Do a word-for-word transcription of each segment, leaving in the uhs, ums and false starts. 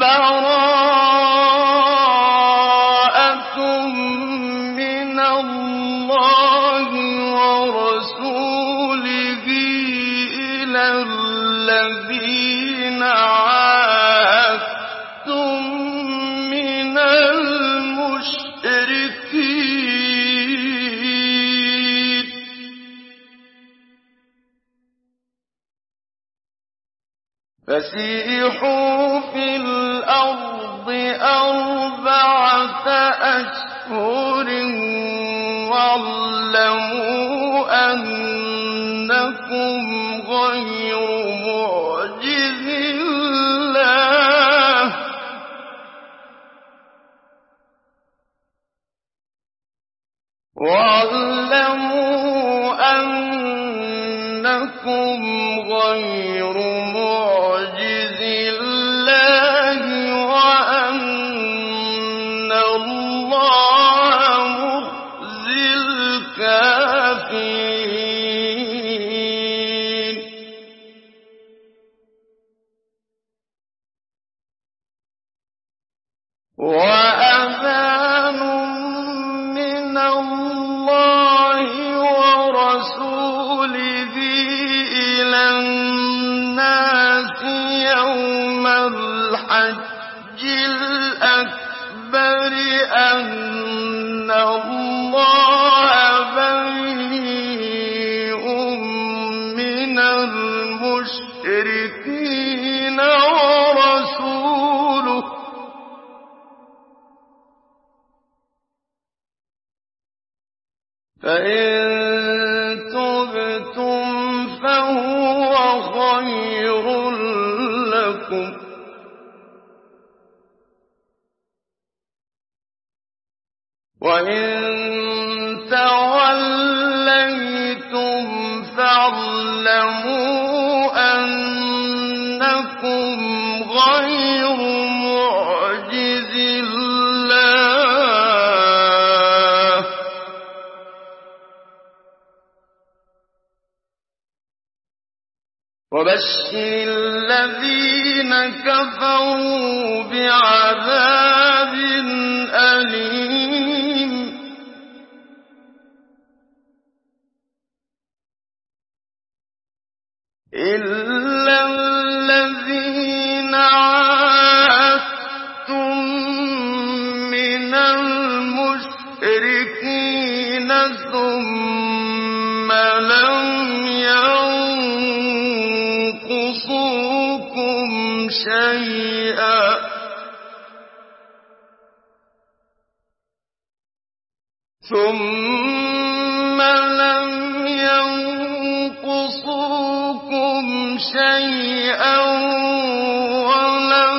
بَرَاءَةٌ مِّنَ اللَّهِ وَرَسُولِهِ إِلَى الَّذِينَ عَاهَدتُّم مِّنَ الْمُشْرِكِينَ ۖ فَسِيحُوا فِي الْأَرْضِ أَرْبَعَةَ أَشْهُرٍ وَاعْلَمُوا أَنَّكُمْ غَيْرُ مُعْجِزِي اللَّهِ ۗ وَاعْلَمُوا أَنَّكُمْ غَيْرُ مُعْجِزِي اللَّهِ وَأَنَّ اللَّهَ مُخْزِي الْكَافِرِينَ. وَأَذَانٌ مِّنَ اللَّهِ وَرَسُولِهِ إِلَى النَّاسِ يَوْمَ الْحَجِّ الْأَكْبَرِ أَنَّ اللَّهَ بَرِيءٌ مِّنَ الْمُشْرِكِينَ وَرَسُولُهُ ۚ فَإِن تُبْتُمْ فَهُوَ خَيْرٌ لَّكُمْ ۖ وَإِن تَوَلَّيْتُمْ فَاعْلَمُوا أَنَّكُمْ غَيْرُ مُعْجِزِي اللَّهِ ۗ وَبَشِّرِ الَّذِينَ كَفَرُوا بِعَذَابٍ أَلِيمٍ. إِلَّا الَّذِينَ عَاهَدتُّم مِّنَ الْمُشْرِكِينَ ثُمَّ لَمْ يَنقُصُوكُمْ شَيْئًا ثُمَّ لَمْ يَنقُصُوكُمْ شَيْئًا وَلَمْ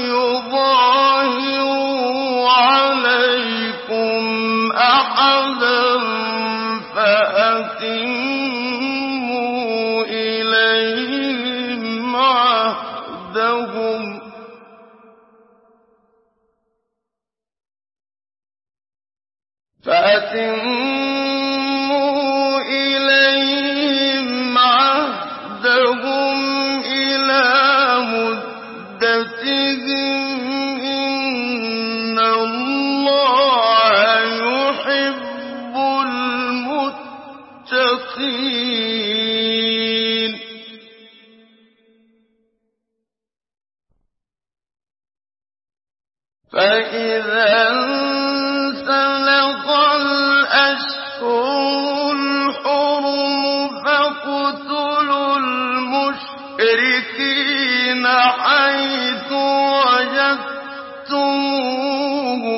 يُظَاهِرُوا عَلَيْكُمْ أَحَدًا فَأَتِمُّوا إِلَيْهِمْ عَهْدَهُمْ ۖ فَأَتِمُّوا إِلَيْهِمْ عَهْدَهُمْ إِلَىٰ مُدَّتِهِمْ ۖ إِنَّ اللَّهَ يُحِبُّ الْمُتَّقِينَ. فَإِذَا انسَلَخَ الْأَشْهُرُ الْحُرُمُ فَاقْتُلُوا الْمُشْرِكِينَ حَيْثُ وَجَدتُّمُوهُمْ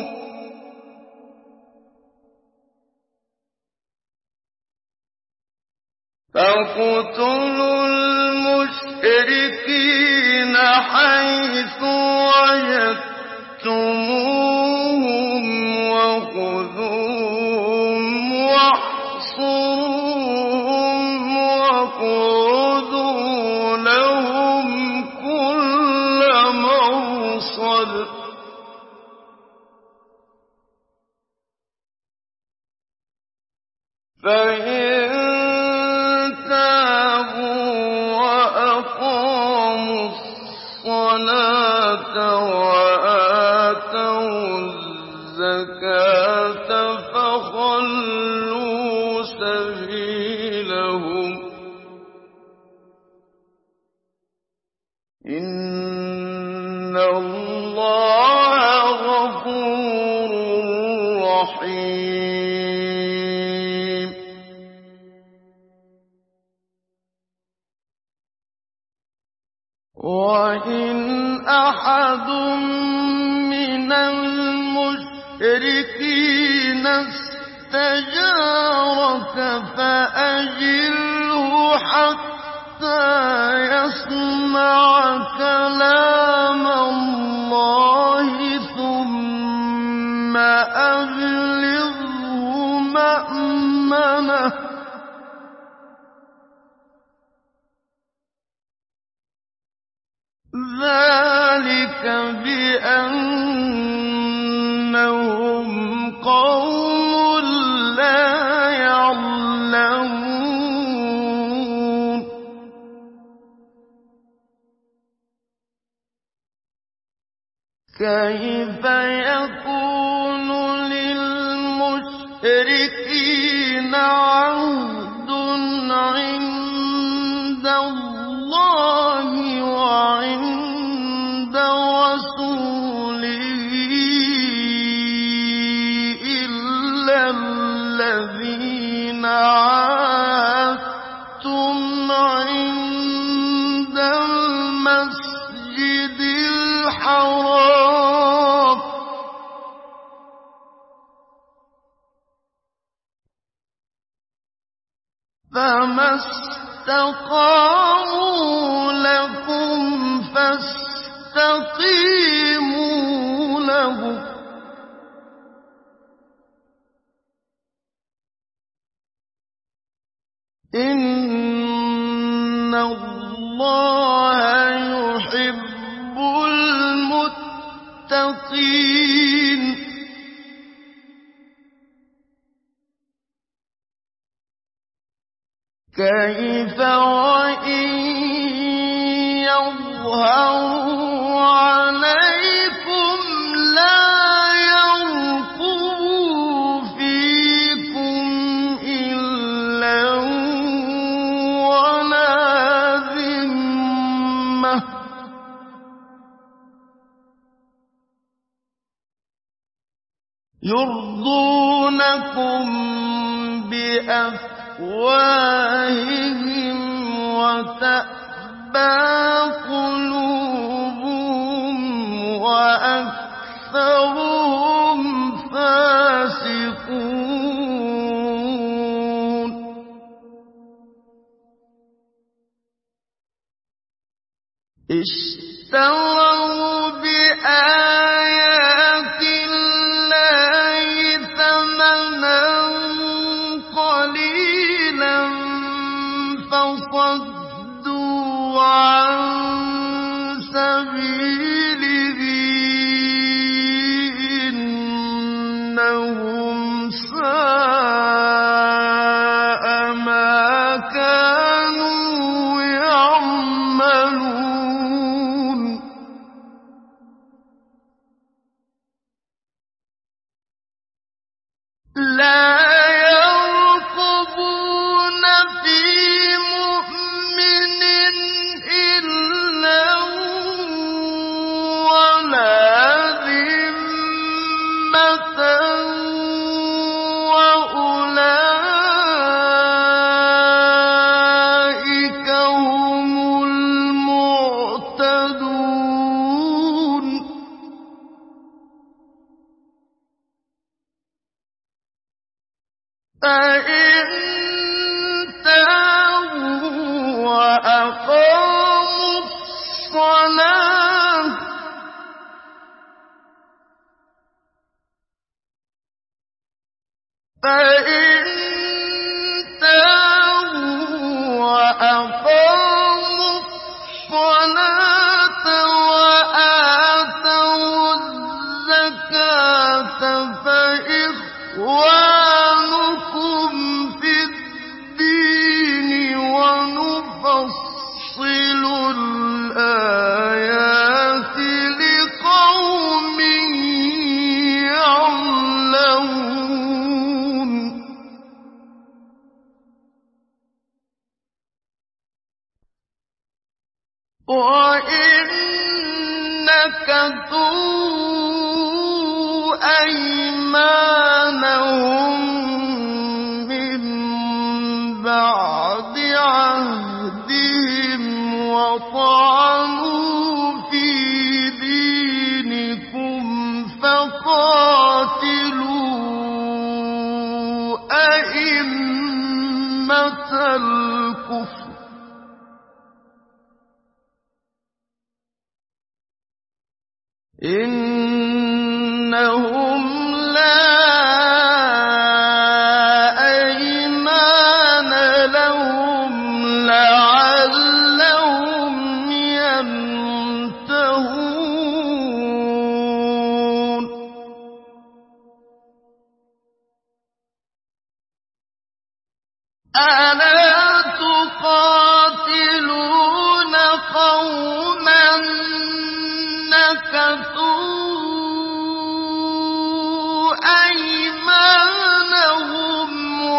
فَاقْتُلُوا الْمُشْرِكِينَ حَيْثُ وَجَدتُّمُوهُمْ وَخُذُوهُمْ وَاحْصُرُوهُمْ وَاقْعُدُوا لَهُمْ كُلَّ مَرْصَدٍ ۚ فَإِن تَابُوا وَأَقَامُوا الصَّلَاةَ وآتوا الزكاة فخلوا سبيلهم إن الله غفور رحيم. وإن أحد من المشركين استجارك فأجره حتى يسمع كلام الله ثم أبلغه مأمنه ذلك بأنهم قوم لا يعلمون. كيف يكون للمشركين عهد عند الله وعند رسوله إلا الذين عاهدتم عند المسجد الحرام فما استقاموا لكم فاستقيموا لهم إن الله يحب المتقين. كيف وإن يظهروا عليكم لا يرقبوا فيكم إلا ولا ذمة يرضونكم بأفواههم وتأبى قلوبهم وأكثرهم فاسقون. اشتروا بآيات الله ثمنا قليلا فصدوا عن سبيله إنهم ساء ما كانوا يعملون. لا يرقبون في مؤمن إلا ولا ذمة وأولئك هم المعتدون. فإن تابوا وأقاموا الصلاة فإن تابوا وأقاموا الصلاة وآتوا الزكاة فإخوانكم في الدين ونفصل الآيات نَكَثُوا أَيْمَانَهُم مِّن بَعْدِ عَهْدِهِمْ وَطَعَنُوا فِي دِينِكُمْ فَقَاتِلُوا أَئِمَّةَ الْكُفْرِ إِنَّهُمْ لَا أَيْمَانَ لَهُمْ لَعَلَّهُمْ يَنتَهُونَ أَلَا تُقَاتِلُونَ قَوْمًا نَكَثُوا أَيْمَانَهُمْ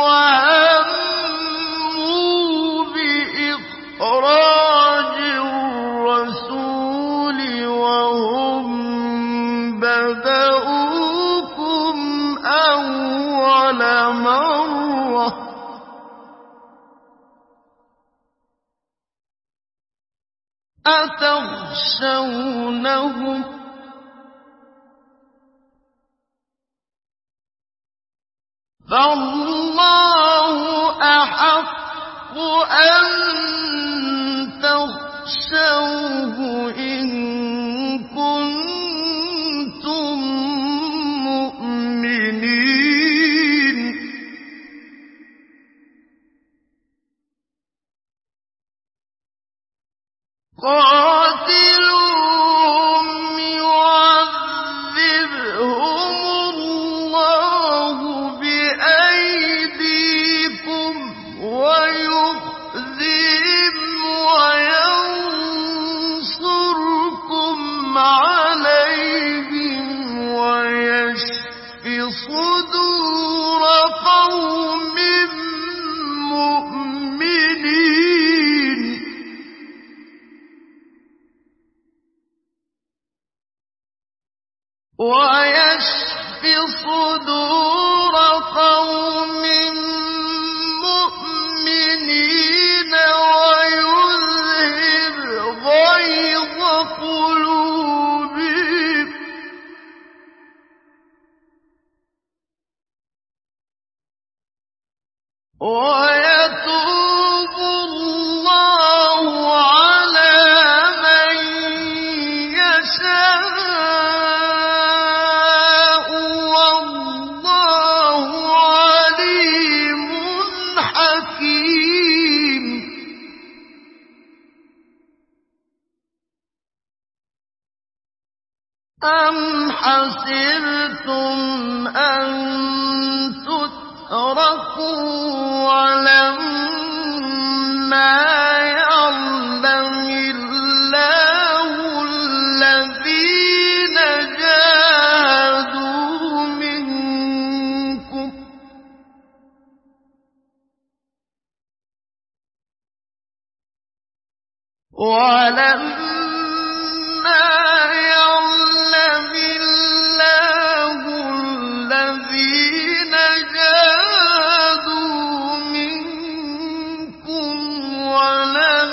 وَهَمُّوا بِإِخْرَاجِ الرَّسُولِ وَهُم بَدَءُوكُمْ أَوَّلَ مَرَّةٍ أَتَخْشَوْنَهُمْ ۚ فَاللَّهُ أَحَقُّ أَن تَخْشَوْهُ إِن كُنتُم مُّؤْمِنِينَ قَاتِلُوهُمْ يُعَذِّبْهُمُ اللَّهُ بِأَيْدِيكُمْ وَيُخْزِهِمْ وَيَنصُرْكُمْ عَلَيْهِمْ وَيَشْفِ صُدُورَ قَوْمٍ مُّؤْمِنِينَ وَيَشْفِ صُدُورَ قَوْمٍ مُّؤْمِنِينَ وَيُذْهِبْ غَيْظَ قُلُوبِهِمْ وَيَتُوبُ اللَّهُ عَلَىٰ مَن يَشَاءُ وَاللَّهُ عَلِيمٌ حَكِيمٌ أَمْ حَسِبْتُمْ أَن تُتْرَكُوا وَلَمَّا يَعْلَمِ اللَّهُ الَّذِينَ جَاهَدُوا مِنكُمْ وَلَمَّا يَعْلَمِ اللَّهُ الَّذِينَ جَاهَدُوا مِنكُمْ وَلَمْ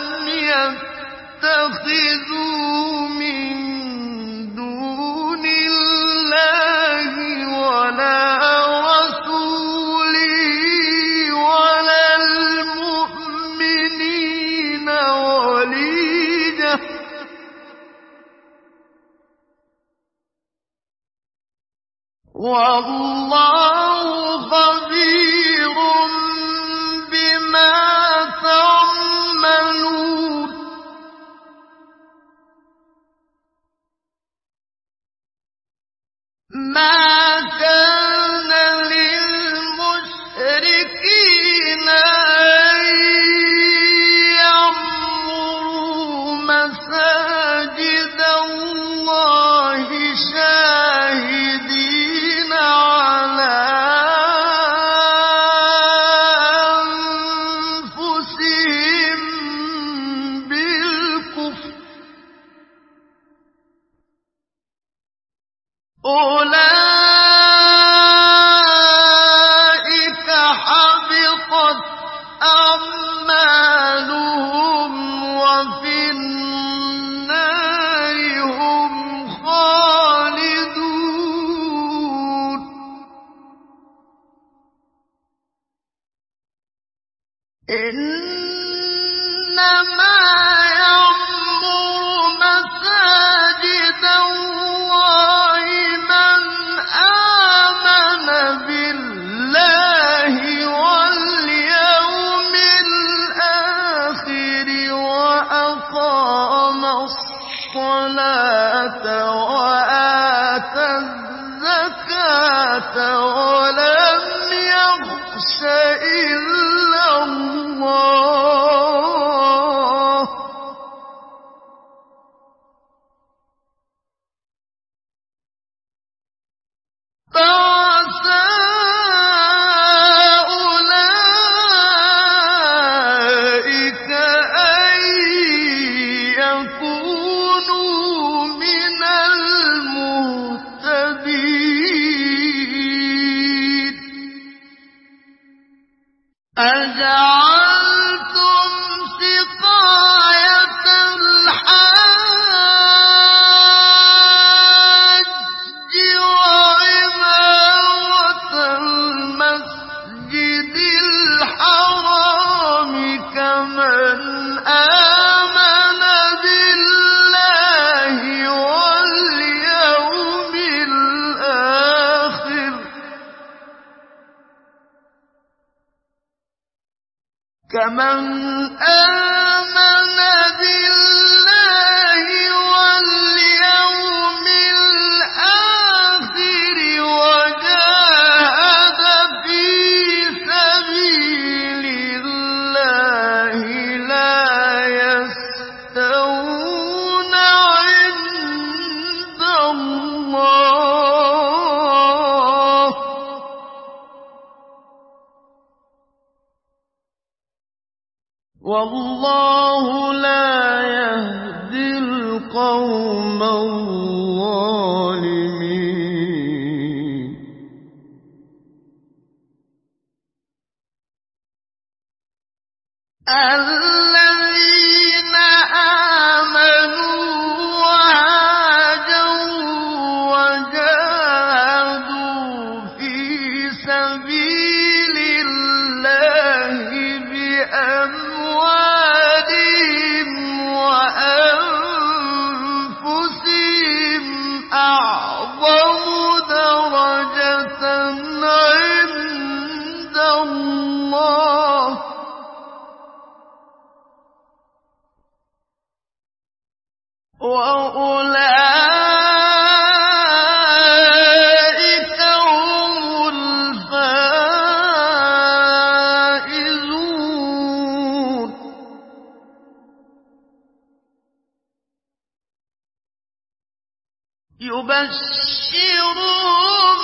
يَتَّخِذُوا مِن دُونِ اللَّهِ وَلَا رَسُولِهِ وَلَا الْمُؤْمِنِينَ وَلِيجَةً ۚ وَاللَّهُ خَبِيرٌ بِمَا تَعْمَلُونَ مَا كَانَ لِلْمُشْرِكِينَ أَن يَعْمُرُوا مَسَاجِدَ اللَّهِ شَاهِدِينَ عَلَىٰ أَنفُسِهِم بِالْكُفْرِ أولئك حبطت أعمالهم وفي النار هم خالدون إنما يعمر مساجد الله من آمن بالله واليوم الآخر وأقام الصلاة وآتى الزكاة ولم يخش إلا الله فعسى أولئك أن يكونوا من المهتدين أجعلتم سقاية الحاج وعمارة المسجد الحرام كمن آمن بالله واليوم الآخر كمن آمن بالله واليوم الآخر وجاهد في سبيل الله لا يستوون عند الله والله لا يهدي القوم الظالمين الذين آمنوا وهاجروا وجاهدوا في سبيل الله بأموالهم وأنفسهم أعظم درجة عند الله وأولئك هم الفائزون يبشرهم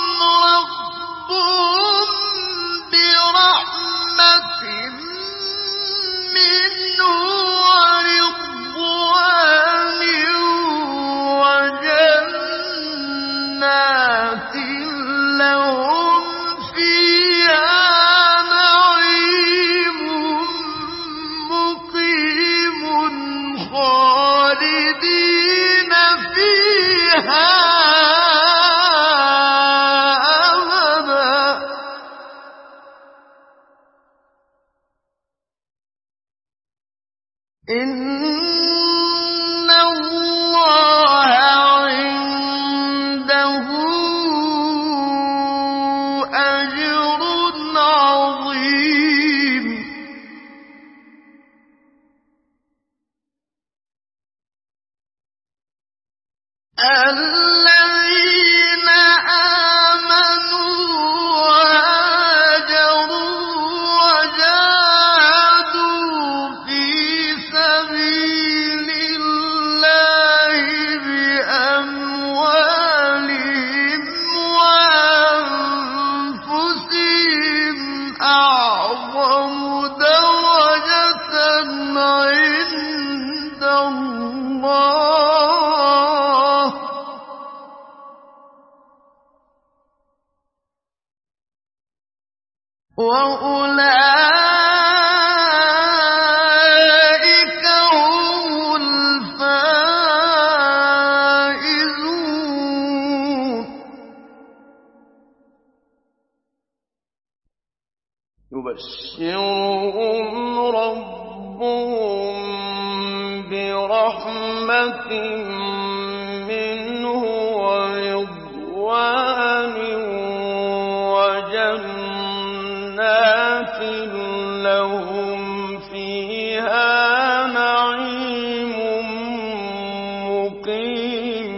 ربهم برحمة منه ورضوان وجنات لهم فيها نعيم مقيم خالدين فيها أبدا إن الله عنده أجر عظيم الذين آمنوا وهاجروا وجاهدوا في سبيل الله بأموالهم وأنفسهم أعظم درجة عند الله وأولئك هم الفائزون. يبشرهم ربهم برحمة منه ورضوان وجنات لهم فيها نعيم مقيم.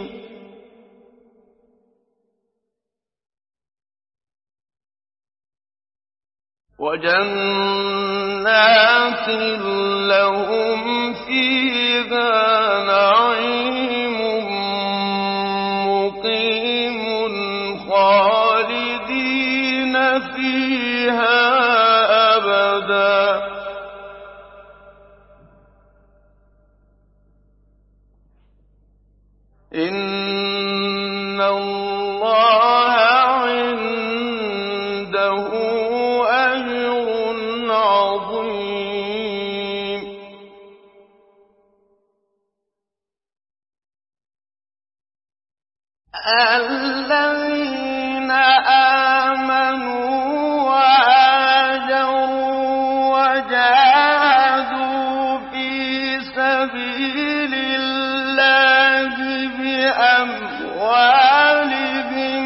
وجنات لهم فيها نعيم مقيم خالدين فيها أبدا. إن الله عنده أجر عظيم. الذين آمنوا وهاجروا وجاهدوا في سبيل الله بأموالهم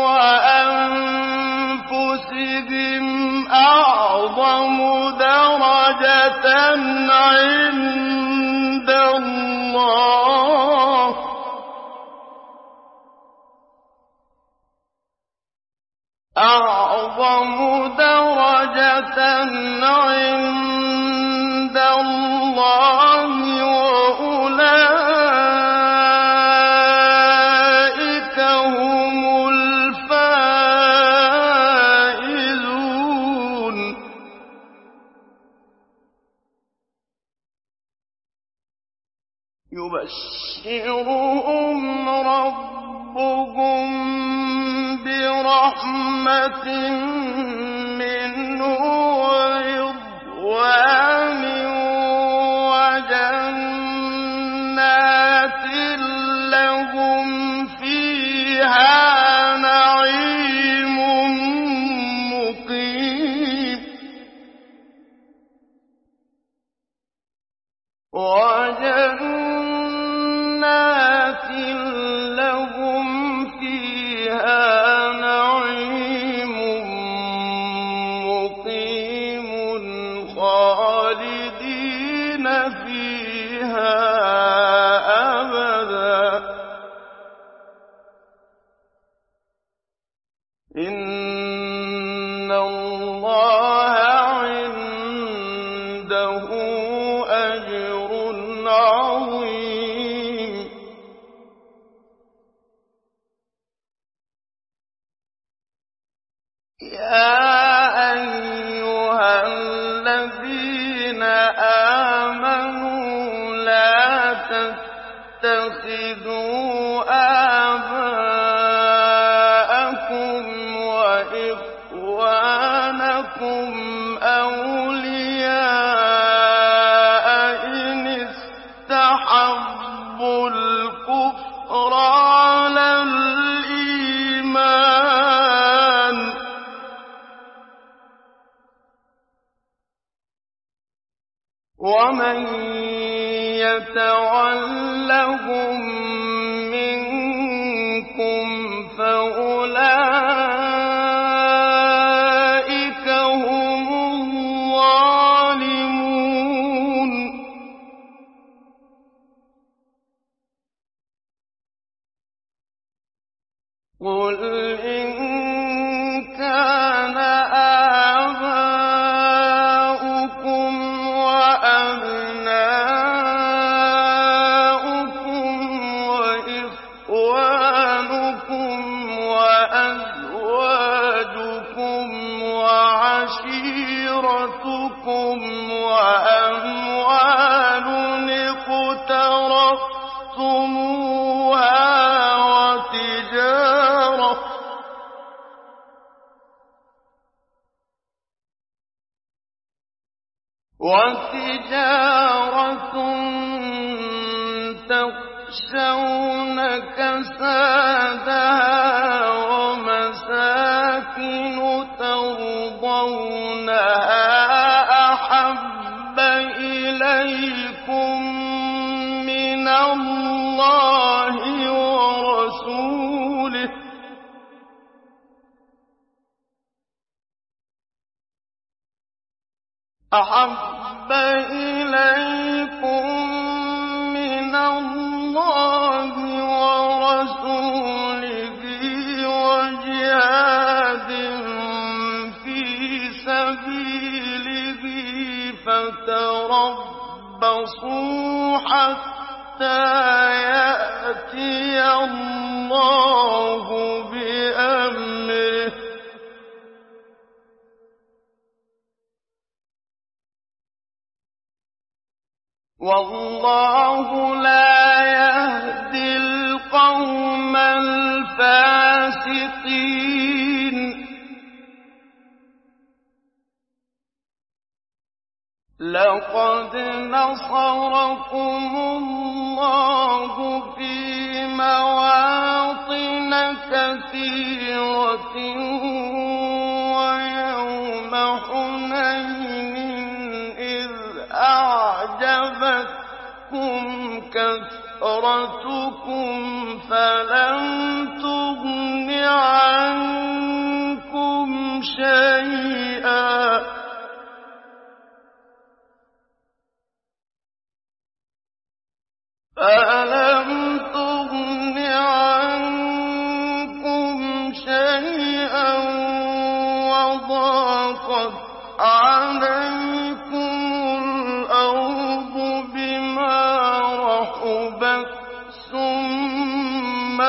وأنفسهم أعظم درجة عند الله أعظم درجة عند الله وأولئك هم الفائزون. يبشرهم ربهم برحمة منه ورضوان وجنات لهم فيها نعيم مقيم. وجنات لهم فيها نعيم مقيم خالدين فيها أبدا. إن الله عنده أجر عظيم. يا أيها الذين آمنوا لا تتخذوا آباءكم وإخوانكم أولياء إن استحبوا الكفر على الإيمان ومن يتولهم منكم فأولئك هم الظالمون. قل إن كان آباؤكم وأبناؤكم وإخوانكم وأزواجكم وعشيرتكم وأموال اقترفتموها وتجارة وتجارة تخشون كسادها ومساكن ترضونها أحب إليكم من الله ورسوله أحب إليكم من الله ورسوله وجهاد في سبيله فتربصوا حتى يأتي الله بأمره والله لا يهدي القوم الفاسقين لقد نصركم الله في مواطن كثيرة ويوم حنين إذ أعجبتكم كثرتكم فلم تغن عنكم شيئا فلم تغن عنكم شيئا وضاقت عليكم الأرض بما رحبت ثم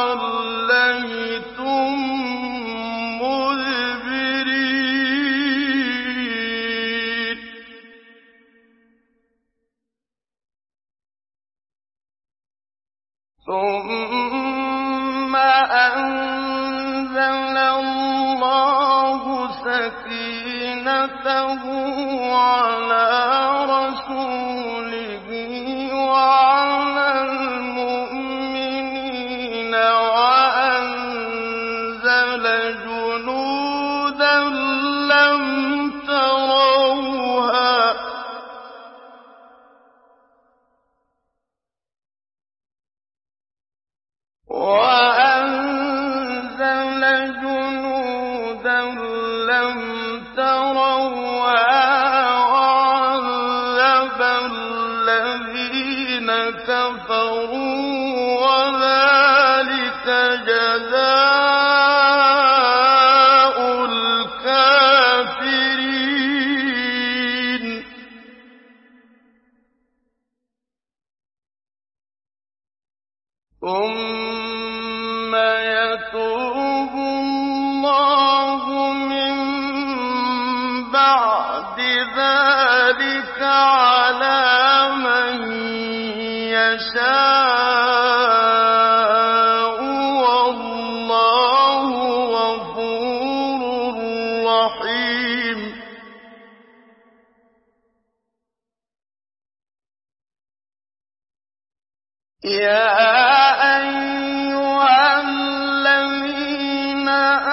وليتم مدبرين ثم أنزل الله سكينته على رسوله وعلى المؤمنين وأنزل جنودا لم تروها وأنزل جنودا لم تروها وعذب الذين كفروا وذلك جزاء الكافرين ثم يتوب الله من بعد ذلك على من يشاء والله غفور رحيم يا أيها الذين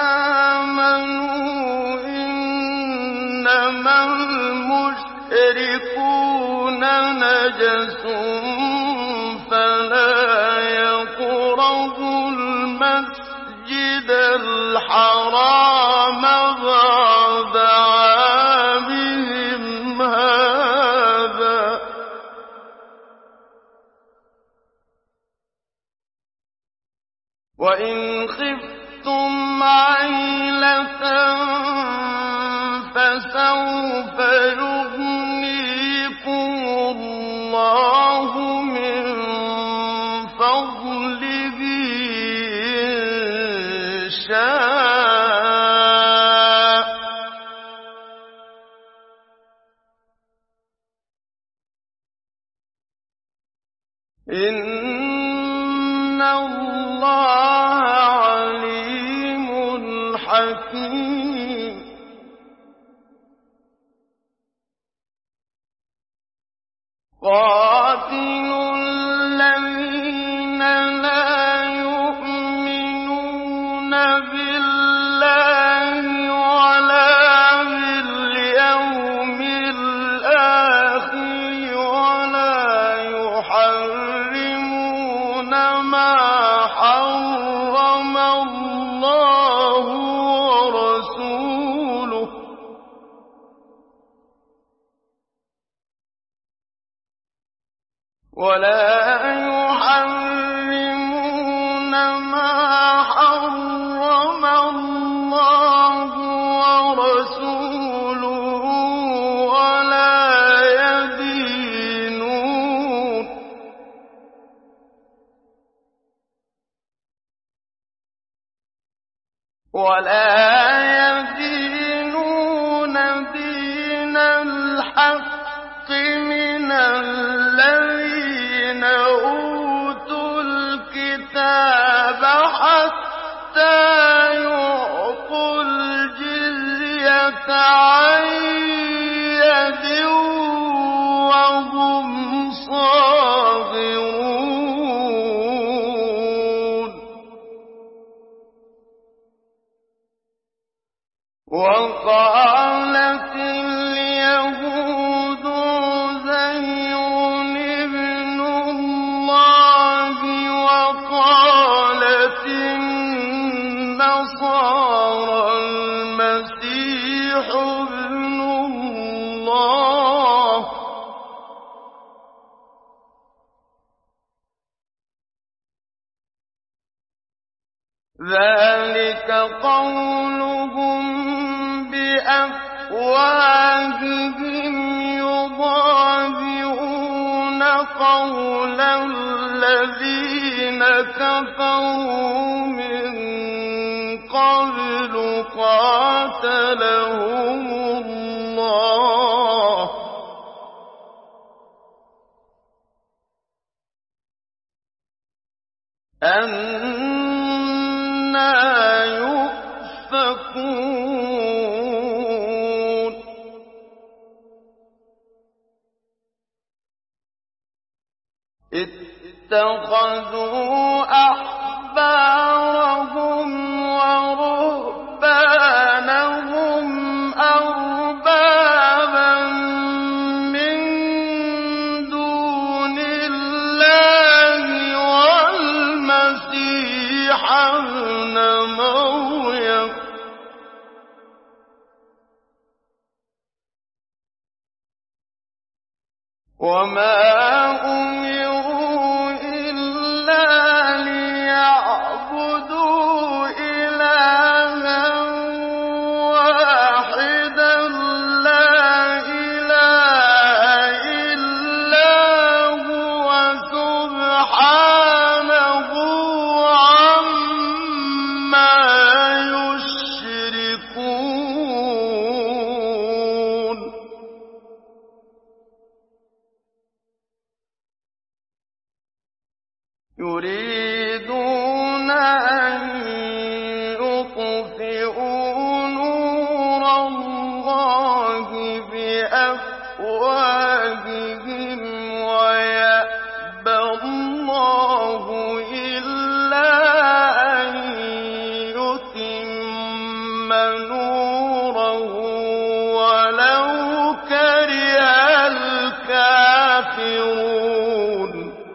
آمنوا إنما المشركون نجس فلا يقربوا المسجد الحرام بعد عامهم هذا وإن خفتم عيلة فسوف يغنيكم الله من فضله إن شاء إن الله عليم حكيم بِاللَّهِ وَلَا بِالْيَوْمِ الْآخِرِ وَلَا يُحَرِّمُونَ مَا حَرَّمَ اللَّهُ وَرَسُولُهُ وَلَا يُحَرِّمُونَ مَا حَرَّمَ اللَّهُ وَرَسُولُهُ وَلَا يَدِينُونَ وَلَا يَدِينُونَ دِينَ الْحَقِّ مِنَ الَّذِينَ أُوتُوا الْكِتَابَ حَتَّىٰ يُعْطُوا الْجِزْيَةَ عَن يَدٍ وَهُمْ صَاغِرُونَ وَقَالَتِ الْيَهُودُ عُزَيْرٌ ابْنُ اللَّهِ وَقَالَتِ النَّصَارَى الْمَسِيحُ ابْنُ اللَّهِ ۖ ذَٰلِكَ قَوْلُهُم بِأَفْوَاهِهِمْ يُضَاهِئُونَ قَوْلَ الَّذِينَ كَفَرُوا مِن قَبْلُ قَاتَلَهُمُ اللَّهُ ۚ أَنَّىٰ يُؤْفَكُونَ اتَّخَذُوا أَحْبَارَهُمْ وَرُهْبَانَهُمْ أَرْبَابًا مِّن دُونِ اللَّهِ وَالْمَسِيحَ ابْنَ مَرْيَمَ ۖ وَمَا أُمِرُوا إِلَّا لِيَعْبُدُوا إِلَٰهًا وَاحِدًا لَّا إِلَٰهَ إِلَّا هُوَ سُبْحَانَهُ عَمَّا يُشْرِكُونَ يُرِيدُونَ أَن يُطْفِئُوا نُورَ اللَّهِ بِأَفْوَاهِهِمْ وَيَأْبَى اللَّهُ إِلَّا أَن يُتِمَّ نُورَهُ وَلَوْ كَرِهَ الْكَافِرُونَ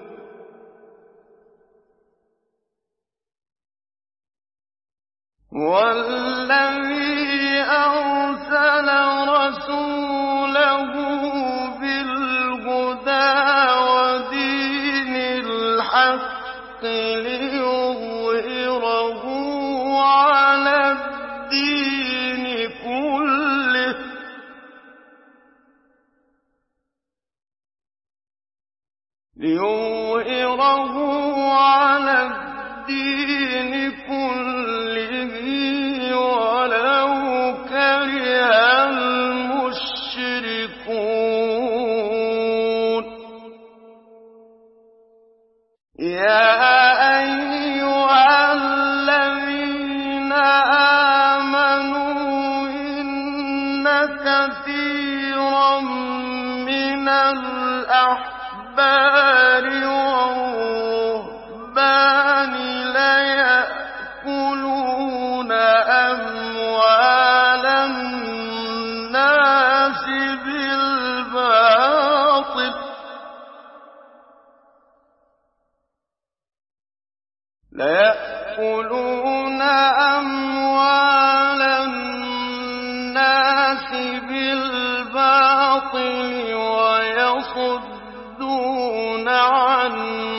وَالَّذِي أَرْسَلَ رَسُولَهُ بِالْهُدَىٰ وَدِينِ الْحَقِّ لِيُظْهِرَهُ عَلَى الدِّينِ كُلِّهِ لِيُظْهِرَهُ عَلَى الدِّينِ كُلِّهِ وَلَوْ كَرِهَ الْمُشْرِكُونَ يَا أَيُّهَا الَّذِينَ آمَنُوا إِنَّ كَثِيرًا مِّنَ الْأَحْبَارِ وَالرُّهْبَانِ لَيَأْكُلُونَ أموال الناس بالباطل ليأكلون أموال الناس بالباطل ويصدون عن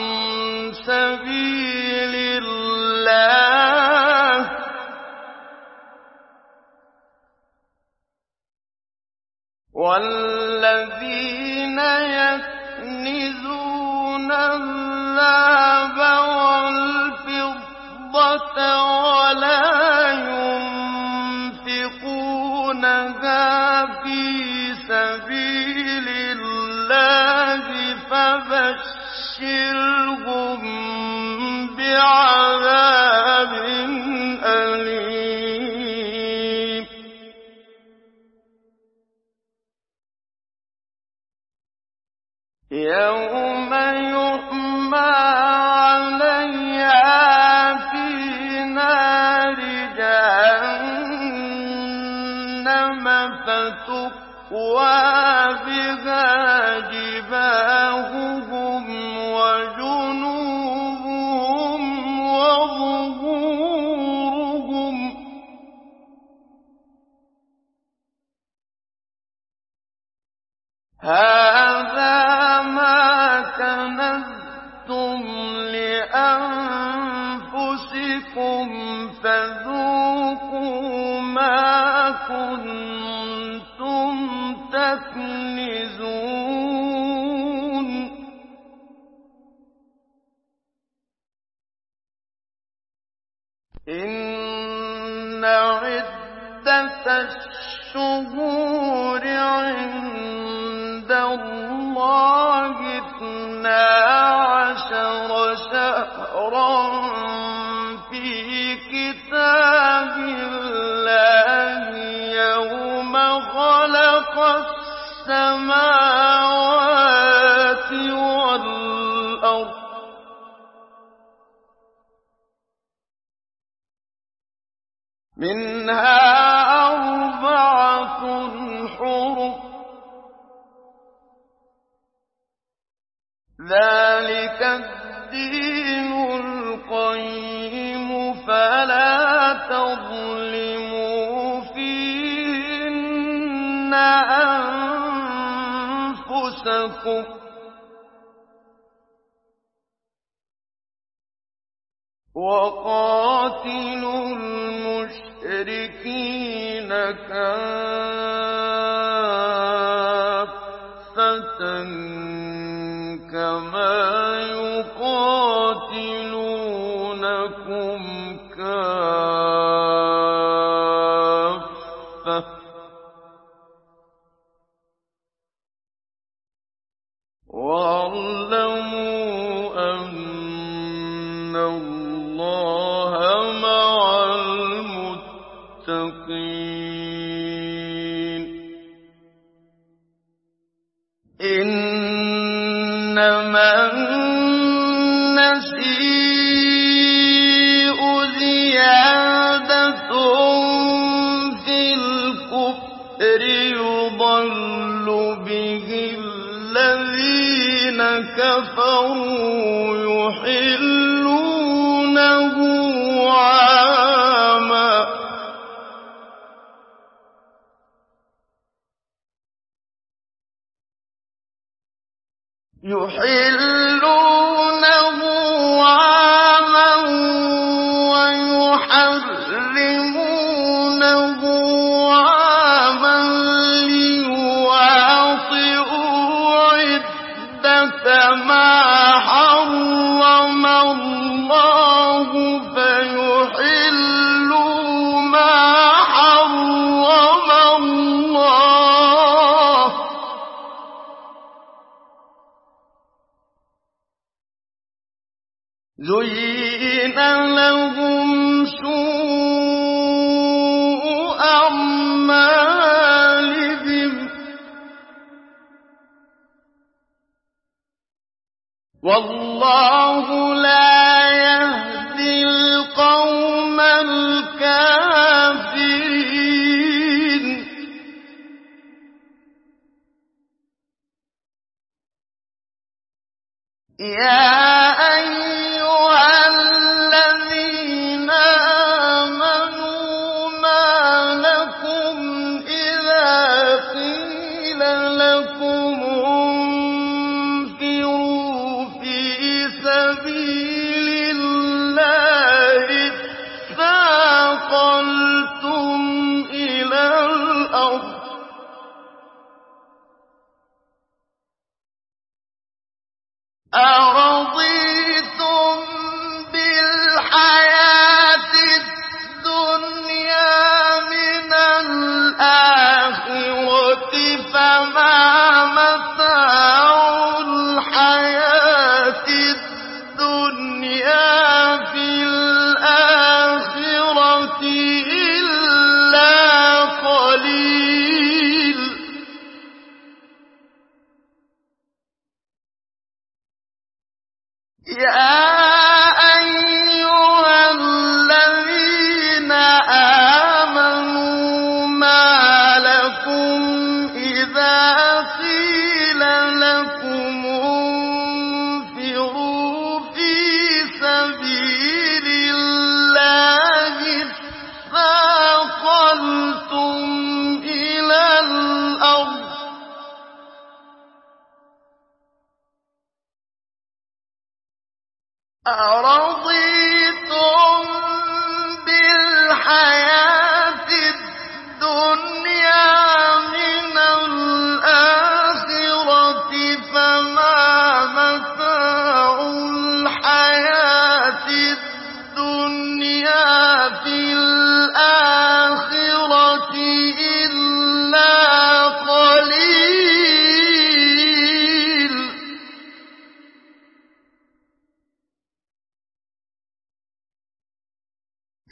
سبيل الله والذين يكنزون الذهب والفضة ولا ينفقونها في سبيل الله فبشرهم بعذاب أليم يوم يحمى عليها في نار جهنم فتكوى بها جباههم وجنوبهم وظهورهم هذا ما كنزتم لأنفسكم فذوقوا ما كنتم تكنزون إن عدة الشهور عند الله اثنا عشر شهرا في كتاب الله يوم خلق السماوات والأرض منها أربعة حرم ذلك الدين القيم فلا تظلموا فيهن أنفسكم وقاتلوا المشركين كافة كما يقاتلونكم كافة واعلموا أن الله مع المتقين إنما النسيء زيادة في الكفر يضل به الذين كفروا يحلونه عاما يحلونه عاما ويحرمونه عاما ليواطئوا عدة ما حرم الله فيحلوا ما حرم الله زين لهم سوء أعمالهم والله لا يهدي القوم الكافرين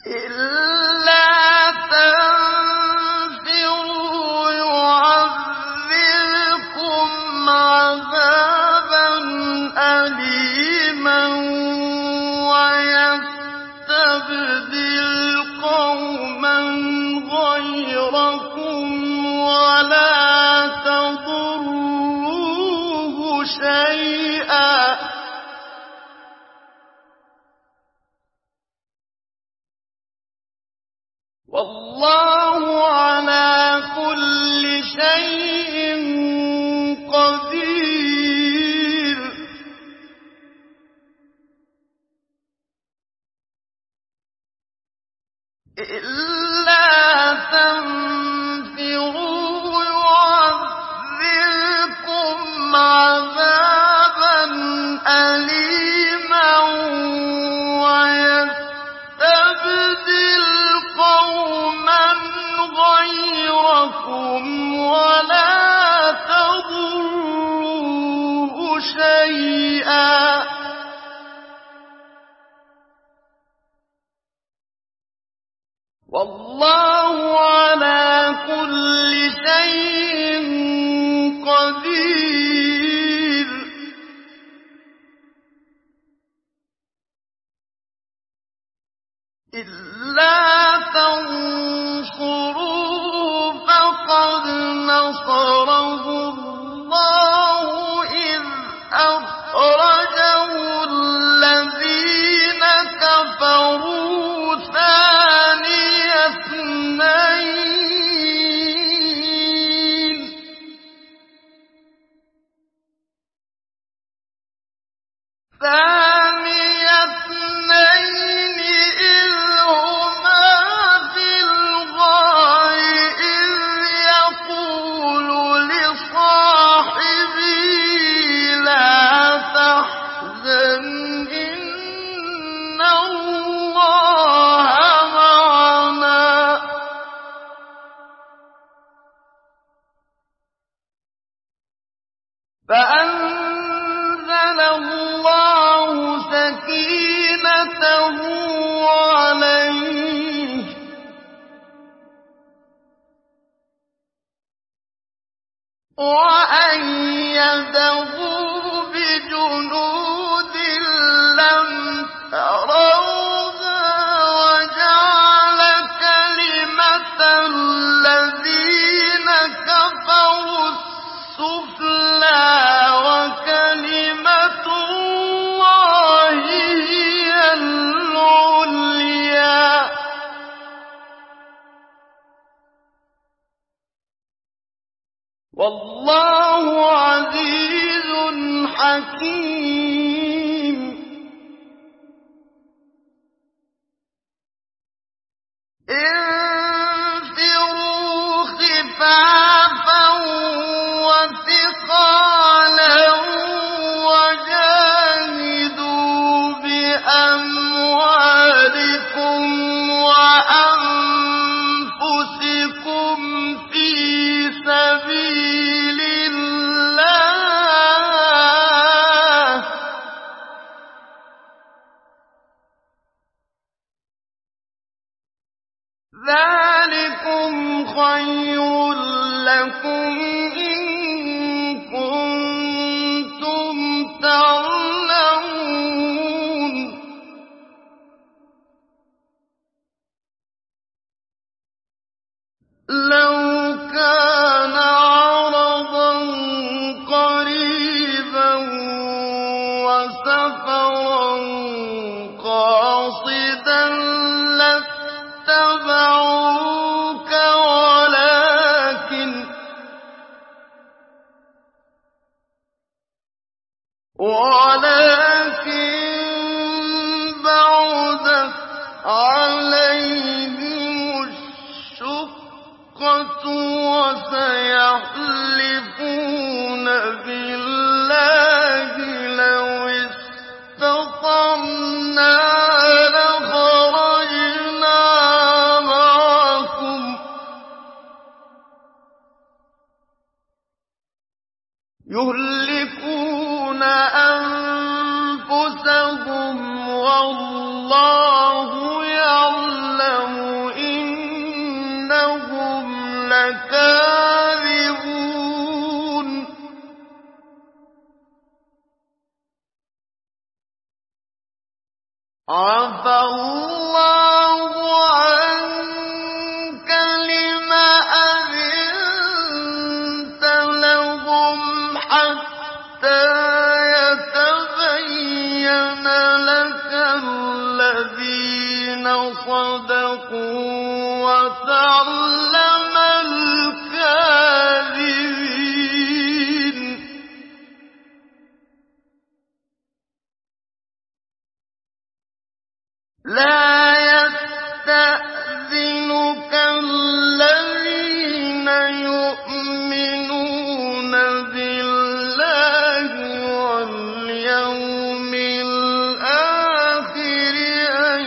إِلَّا تَنفِرُوا يُعَذِّبْكُمْ عَذَابًا أَلِيمًا وَيَسْتَبْدِلْ قَوْمًا غَيْرَكُمْ وَلَا تَضُرُّوهُ شَيْئًا ۗ وَاللَّهُ عَلَىٰ كُلِّ شَيْءٍ قَدِيرٌ. إِلَّا تَنفِرُوا يُعَذِّبْكُمْ عَذَابًا أَلِيمًا وَيَسْتَبْدِلْ قَوْمًا غَيْرَكُمْ وَلَا تَضُرُّوهُ شَيْئًا ۗ وَاللَّهُ عَلَىٰ كُلِّ شَيْءٍ قَدِيرٌ. إِلَّا تَنصُرُوهُ فَقَدْ نَصَرَهُ اللَّهُ إِذْ أَخْرَجَهُ الَّذِينَ كَفَرُوا ثَانِيَ اثْنَيْنِ ثَانِيَ اثْنَيْنِ إِذْ هُمَا فِي الْغَارِ إِذْ يَقُولُ لِصَاحِبِهِ لَا تَحْزَنْ إِنَّ اللَّهَ مَعَنَا ۖ فَأَنزَلَ اللَّهُ سَكِينَتَهُ عَلَيْهِ وَأَيَّدَهُ بِجُنُودٍ لَّمْ تَرَوْهَا وَجَعَلَ كَلِمَةَ الَّذِينَ كَفَرُوا السُّفْلَىٰ وَكَلِمَةُ اللَّهِ هِيَ الْعُلْيَا ۗ وَاللَّهُ عَزِيزٌ حَكِيمٌ. انفِرُوا خِفَافًا وَثِقَالًا وَجَاهِدُوا بِأَمْوَالِكُمْ وَأَنفُسِكُمْ فِي سَبِيلِ اللَّهِ ۚ ذَٰلِكُمْ خَيْرٌ لَّكُمْ إِن كُنتُمْ تَعْلَمُونَ. لَوْ كَانَ عَرَضًا قَرِيبًا وَسَفَرًا قَاصِدًا لَّاتَّبَعُوكَ وَلَٰكِن وَلَٰكِن بَعُدَتْ عَلَيْهِمُ الشُّقَّةُ صدقوا وتعلم الكاذبين لا يستأذنك الذين يؤمنون بالله واليوم الآخر أن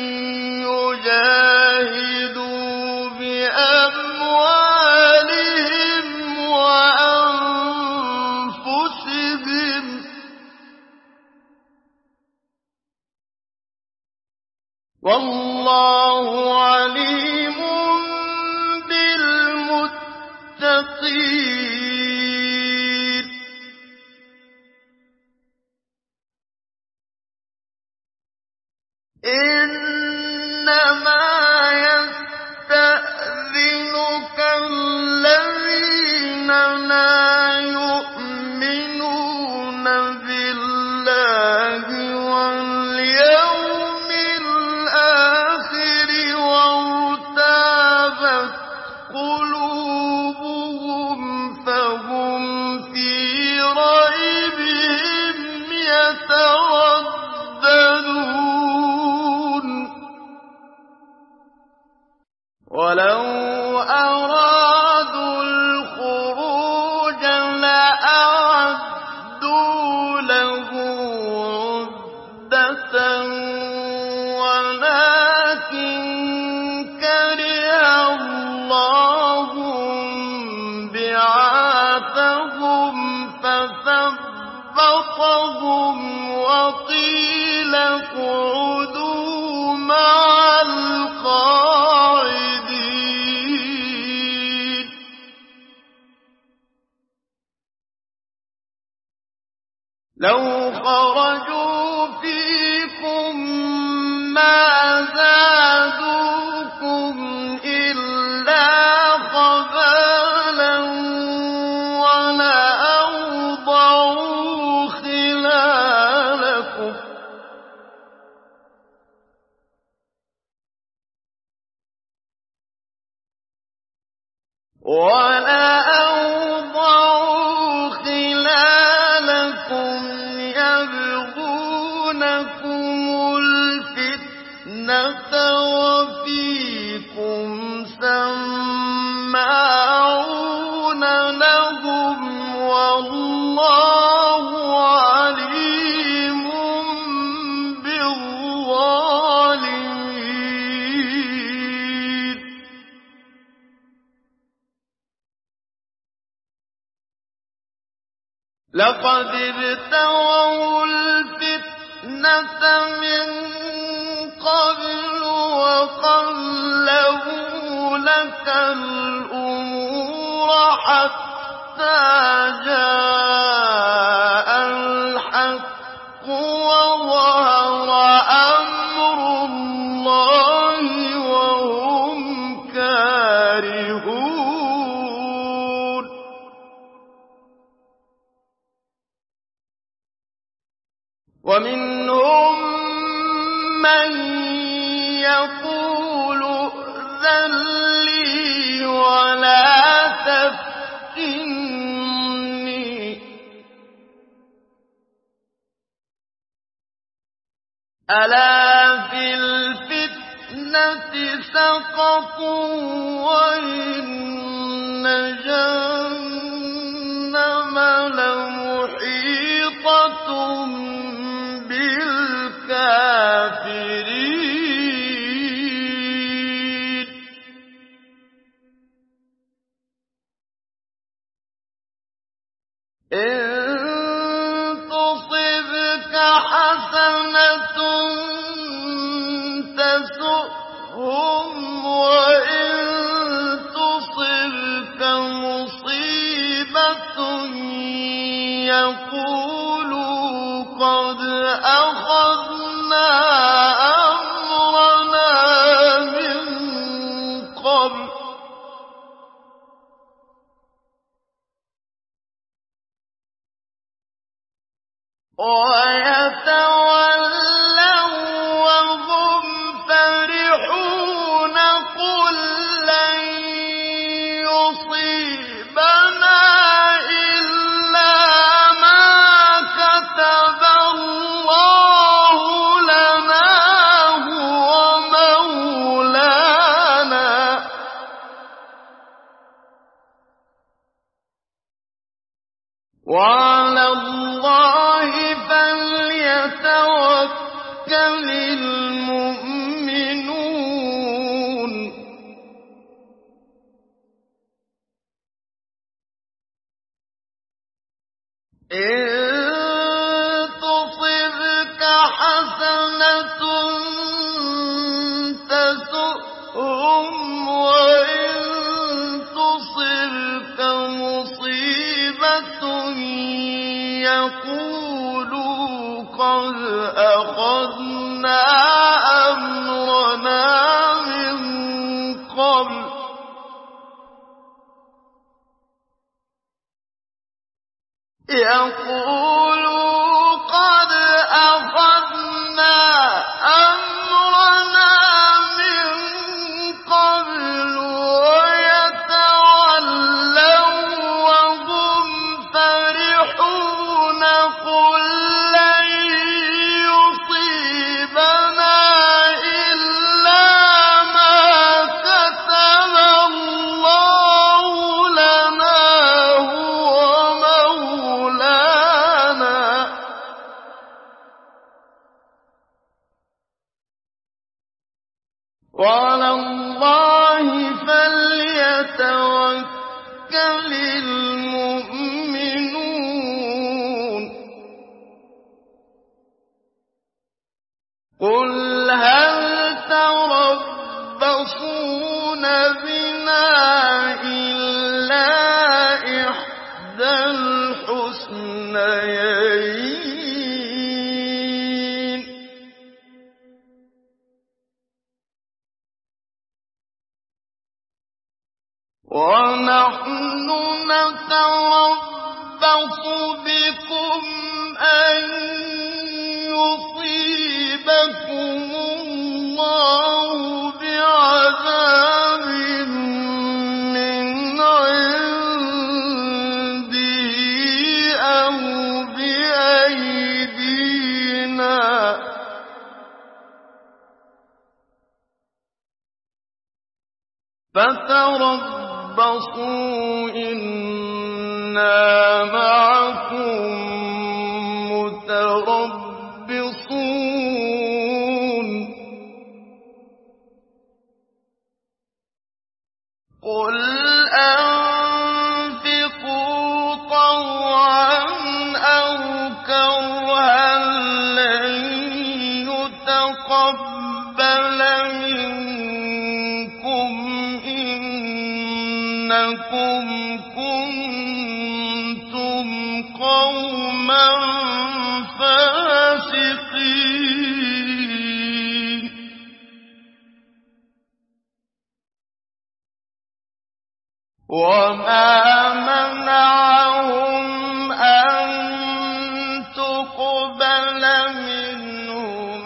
يجاهدوا بأموالهم وأنفسهم والله عليم بالمتقين إنما يستأذنك الذين لا يؤمنون بالله واليوم الآخر وارتابت قلوبهم فهم في ريبهم يترددون ولو أرادوا الخروج لأعدوا له عدة ولكن كره الله بعاثهم فثبطهم وقيل اقعدوا مع القاعدين لو خرجوا فيكم ما زادوكم إلا خبالا ولأوضعوا خلالكم وَلَأَوْضَعُوا خِلَالَكُمْ يَبْغُونَكُمُ الْفِتْنَةَ وَفِيكُمْ سَمَّاعُونَ لَهُمْ وَاللَّهُ عَلِيمٌ بِالظَّالِمِينَ لَقَدِ ابْتَغَوُا الْفِتْنَةَ مِن قَبْلُ وَقَلَّبُوا لَكَ الْأُمُورَ حَتَّىٰ جَاءَ الْحَقُّ وَظَهَرَ أَمْرُ اللَّهِ وَهُمْ كَارِهُونَ وَمِنْهُم مَّن يَقُولُ ائْذَن لِّي وَلَا تَفْتِنِّي ۚ أَلَا فِي الْفِتْنَةِ سَقَطُوا وَإِنَّ جَهَنَّمَ لَمُحِيطَةٌ بالكافرين إن تصبك حسنة تسؤهم وإن تصبك مصيبة يقولوا قد أخذنا أمرنا من قبل ويتولوا وهم فرحون فرحون قل لن يصيبنا إلا ما كتب الله لنا هو مولانا وعلى الله فليتوكل المؤمنون إن تصبك حسنة تسؤهم وإن تصبك مصيبة يقولوا قد أخذنا أمرنا من قبل يقولوا قد أخذنا أمرنا من قبل ويتولوا وهم فرحون قل لن يصيبنا إلا ما كتب الله لنا هو مولانا وعلى الله فليتوكل المؤمنون قل هل تربصون بنا إلا إحدى الحسنيين ونحن نتربص بكم أن يصيبكم الله بعذاب من عنده أو بأيدينا فتربصوا إنا معكم متربصون قل أنفقوا طوعا أو كرها لن يتقبل منكم إنكم كنتم قوما فاسقين وما منعهم أن تقبل منهم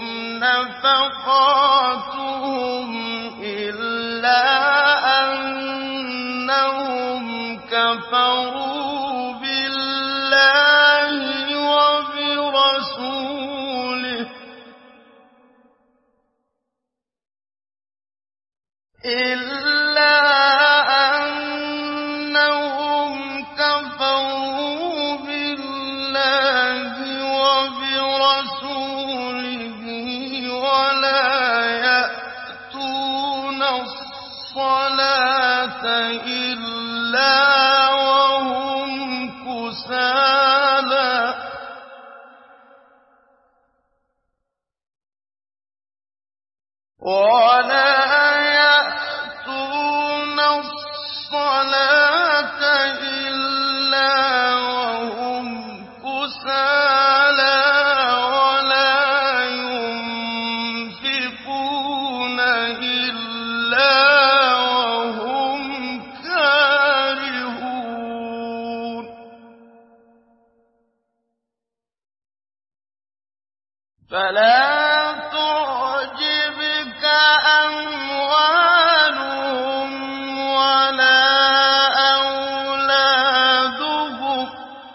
نفقاتهم إلا أنهم كفروا بالله وبرسوله إلا أنهم كفروا بالله وبرسوله ولا يأتون الصلاة إلا وهم كسالى ولا يأتون الصلاة إلا وهم كسالى ولا ينفقون إلا وهم كارهون فلا تعجبك أموالهم أموالهم ولا أولادهم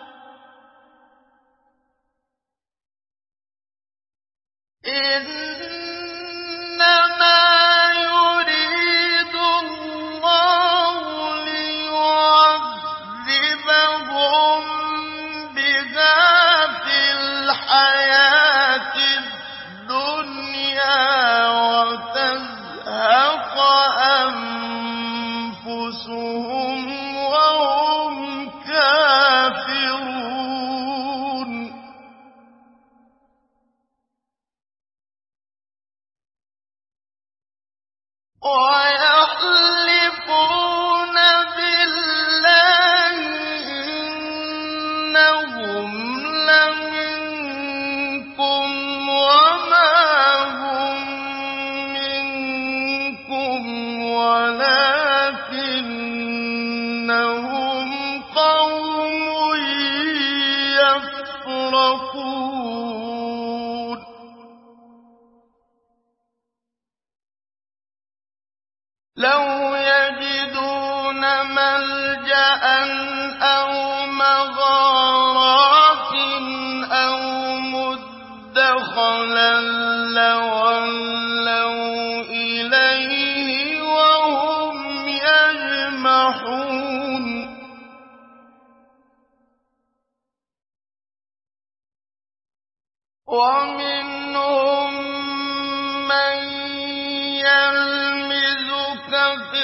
إنما يريد الله ليعذبهم بها في الحياة الدنيا وتزهق أنفسهم وهم كافرون ويحلفون بالله إنهم لمنكم وما هم منكم ولكنهم قوم يفرقون لو يجدون ملجأ أو مغارات أو مدخلا لولوا إليه وهم يجمحون ومنهم من يلمزك في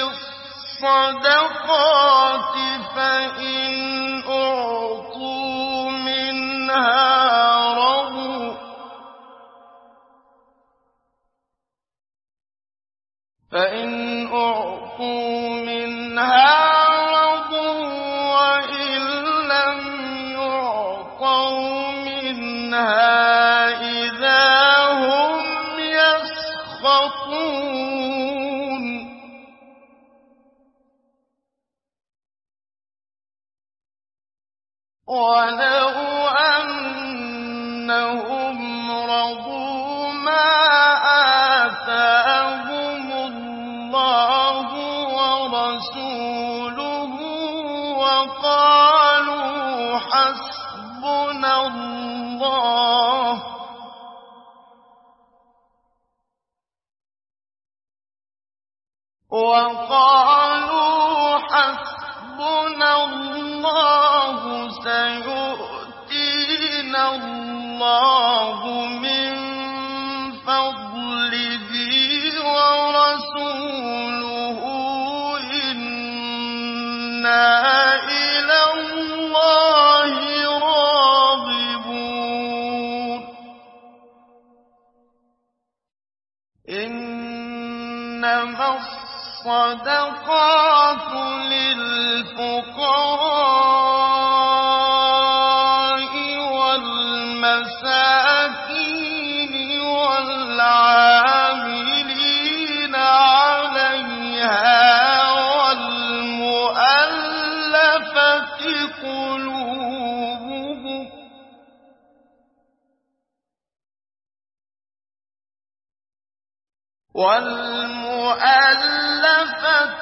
الصدقات فإن أعطوا منها رضوا فإن أعطوا منها رضوا وإن لم يعطوا منها إذا هم يسخطون ولو أنهم رضوا ما آتاهم الله ورسوله وقالوا حسبنا الله وقالوا حسبنا الله سيؤتينا الله من فضله ورسوله إنا إلى الله راغبون إنما الصدقات للفقراء والمساكين والعاملين عليها والمؤلفة قلوبهم والمؤلفة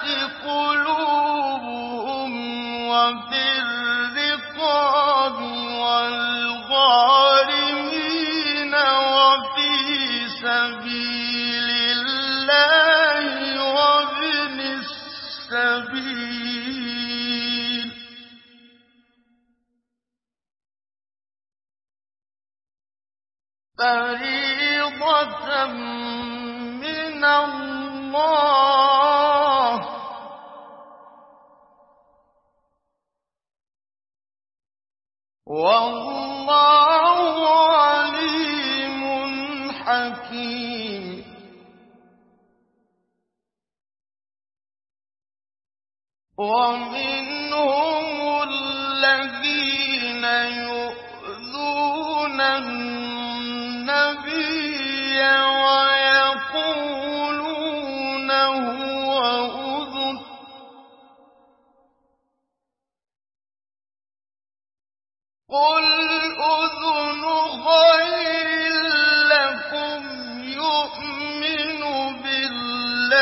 قلوبهم وفي الرقاب والغارمين وفي سبيل الله وابن السبيل فريضة من الله والله عليم حكيم ومنهم الذين يؤذون النبي ويقولون هو أذن قل أذن خير لكم يؤمن بالله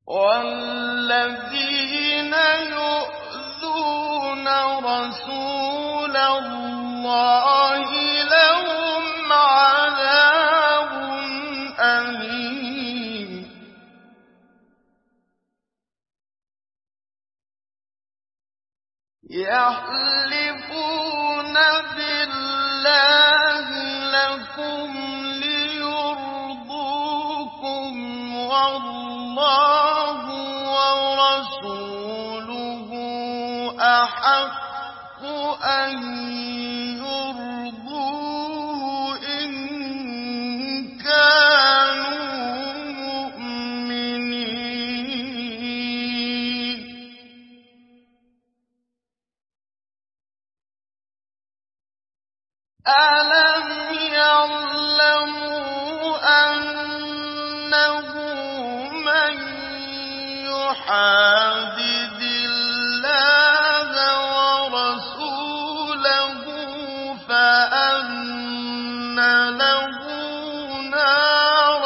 وَالَّذِينَ يُؤْذُونَ رَسُولَ اللَّهِ لَهُمْ عَذَابٌ أَلِيمٌ يَحْلِفُونَ بِاللَّهِ لَكُمْ لِيُرْضُوكُمْ وَاللَّهُ وَرَسُولُهُ أَحَقُّ أَن يُرْضُوهُ إِن كَانُوا مُؤْمِنِينَ أَلَمْ يَعْلَمُوا أَنَّهُ مَن يُحَادِدِ اللَّهَ وَرَسُولَهُ فَأَنَّ لَهُ نَارَ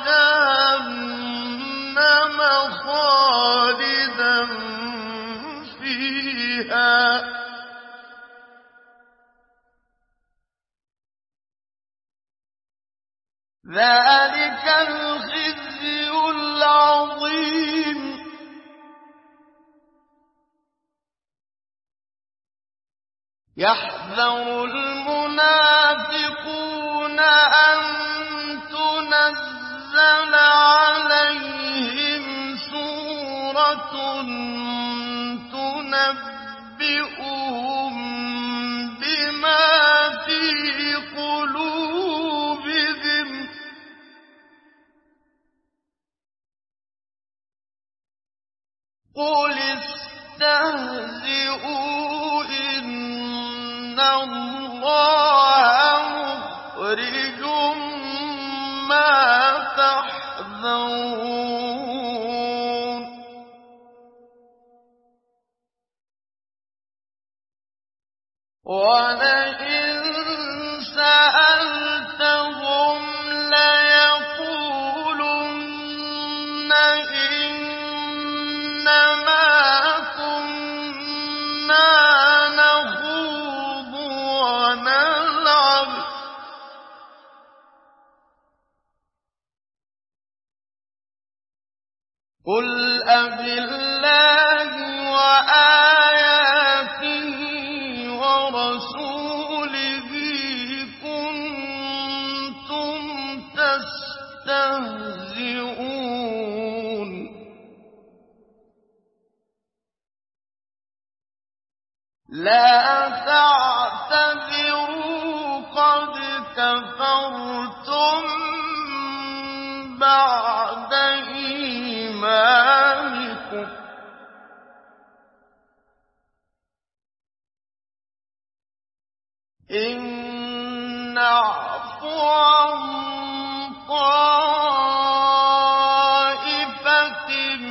جَهَنَّمَ خَالِدًا فِيهَا ۚ ذَٰلِكَ الْخِزْيُ الْعَظِيمُ يَحْذَرُ الْمُنَافِقُونَ أَن تُنَزَّلَ عَلَيْهِمْ سُورَةٌ تُنَبِّئُهُم بِمَا فِي قُلُوبِهِمْ ۚ قُلِ اسْتَهْزِئُوا إِنَّ اللَّهَ مُخْرِجٌ مَّا تَحْذَرُونَ وَلَئِن سَأَلْتَهُمْ لَيَقُولُنَّ إِنَّمَا كُنَّا نَخُوضُ وَنَلْعَبُ ۚ قُلْ أَبِاللَّهِ وَآيَاتِهِ وَرَسُولِهِ كُنتُمْ تَسْتَهْزِئُونَ لَا تَعْتَذِرُوا قَدْ كَفَرْتُم بَعْدَ إِيمَانِكُمْ إِن نَّعْفُ عَن طَائِفَةٍ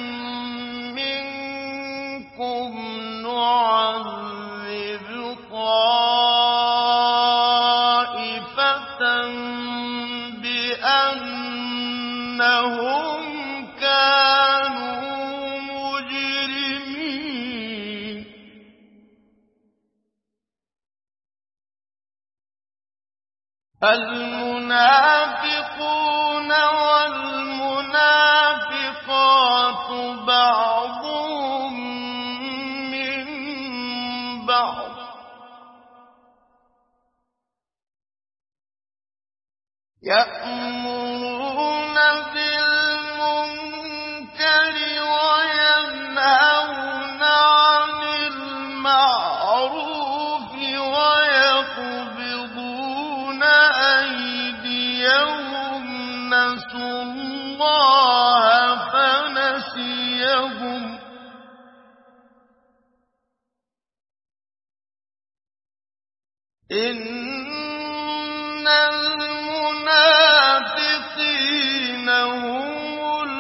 مِّنكُمْ نُعَذِّبْ طَائِفَةً بِأَنَّهُمْ كَانُوا مُجْرِمِينَ الْمُنَافِقُونَ وَالْمُنَافِقَاتُ بَعْضُهُم مِّن بَعْضٍ ۚ يَأْمُرُونَ بِالْمُنكَرِ وَيَنْهَوْنَ عَنِ الْمَعْرُوفِ وَيَقْبِضُونَ أَيْدِيَهُمْ ۚ نَسُوا اللَّهَ فَنَسِيَهُمْ ۗ إِنَّ الْمُنَافِقِينَ هُمُ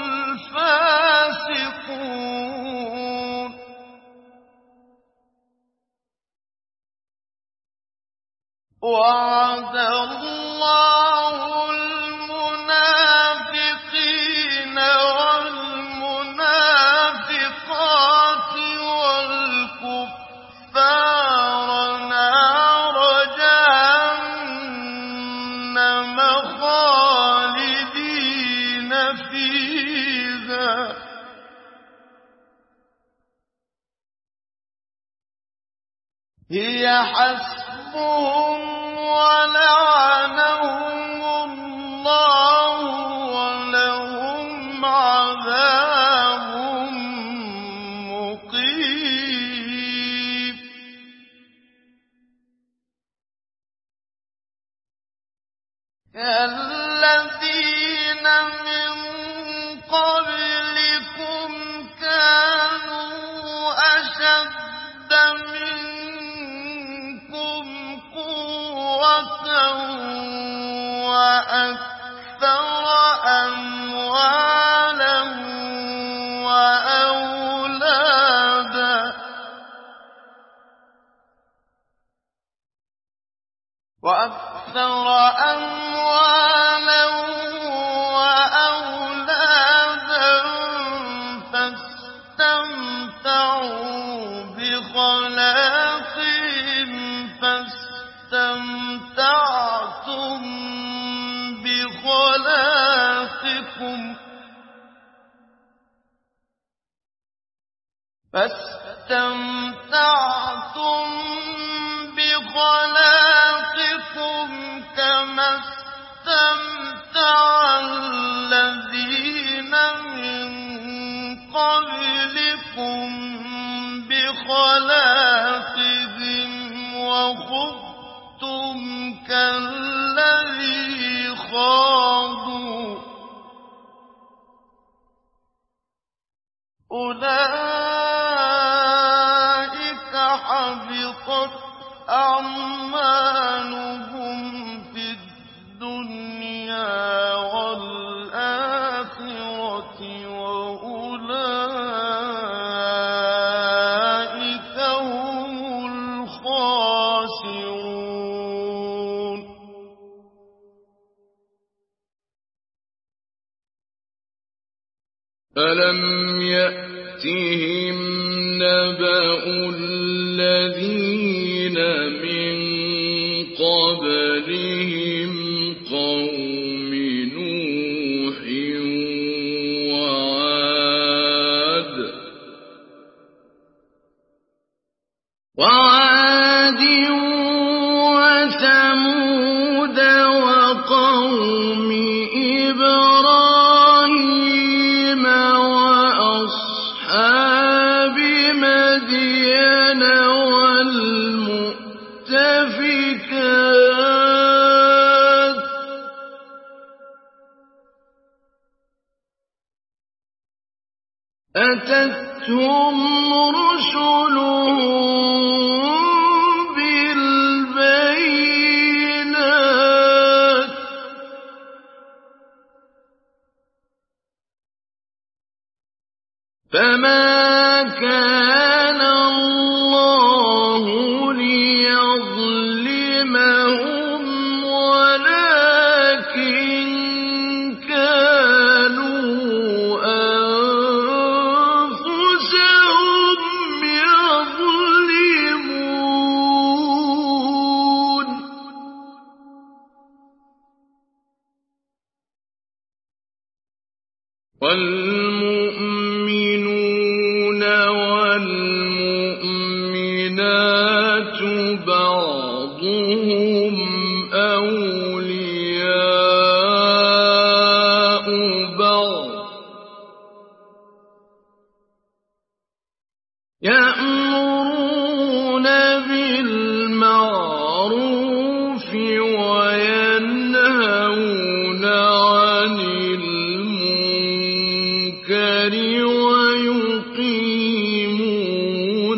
الْفَاسِقُونَ وَعَدَ اللَّهُ الْمُنَافِقِينَ وَالْمُنَافِقَاتِ خالدين فيها هي حسبهم ولعنهم الله ولهم عذاب مقيم الذين من قبلكم كانوا أشد منكم قوة وأكثر أموالا وأولادا وأكثر أموالا وأولادا فاستمتعوا بخلاقهم فاستمتعتم بخلاقكم فاستمتعتم بخلاقكم كما استمتع الذين من قبلكم بخلاقهم وخضتم كالذي خاضوا أولئك حبطت أعمالهم في الدنيا والآخرة وأولئك هم الخاسرون ألم يأتهم نبأ الذين من قبلهم قوم نوح وعاد وعاد وثمود وقوم إبراهيم وأصحاب مدين والمؤتفكات أتتهم رسلهم بالبينات فما كان الله ليظلمهم ولكن كانوا أنفسهم يظلمون والمؤمنون والمؤمنات بعضهم أولياء بعض يأمرون بالمعروف وينهون عن المنكر ويقيمون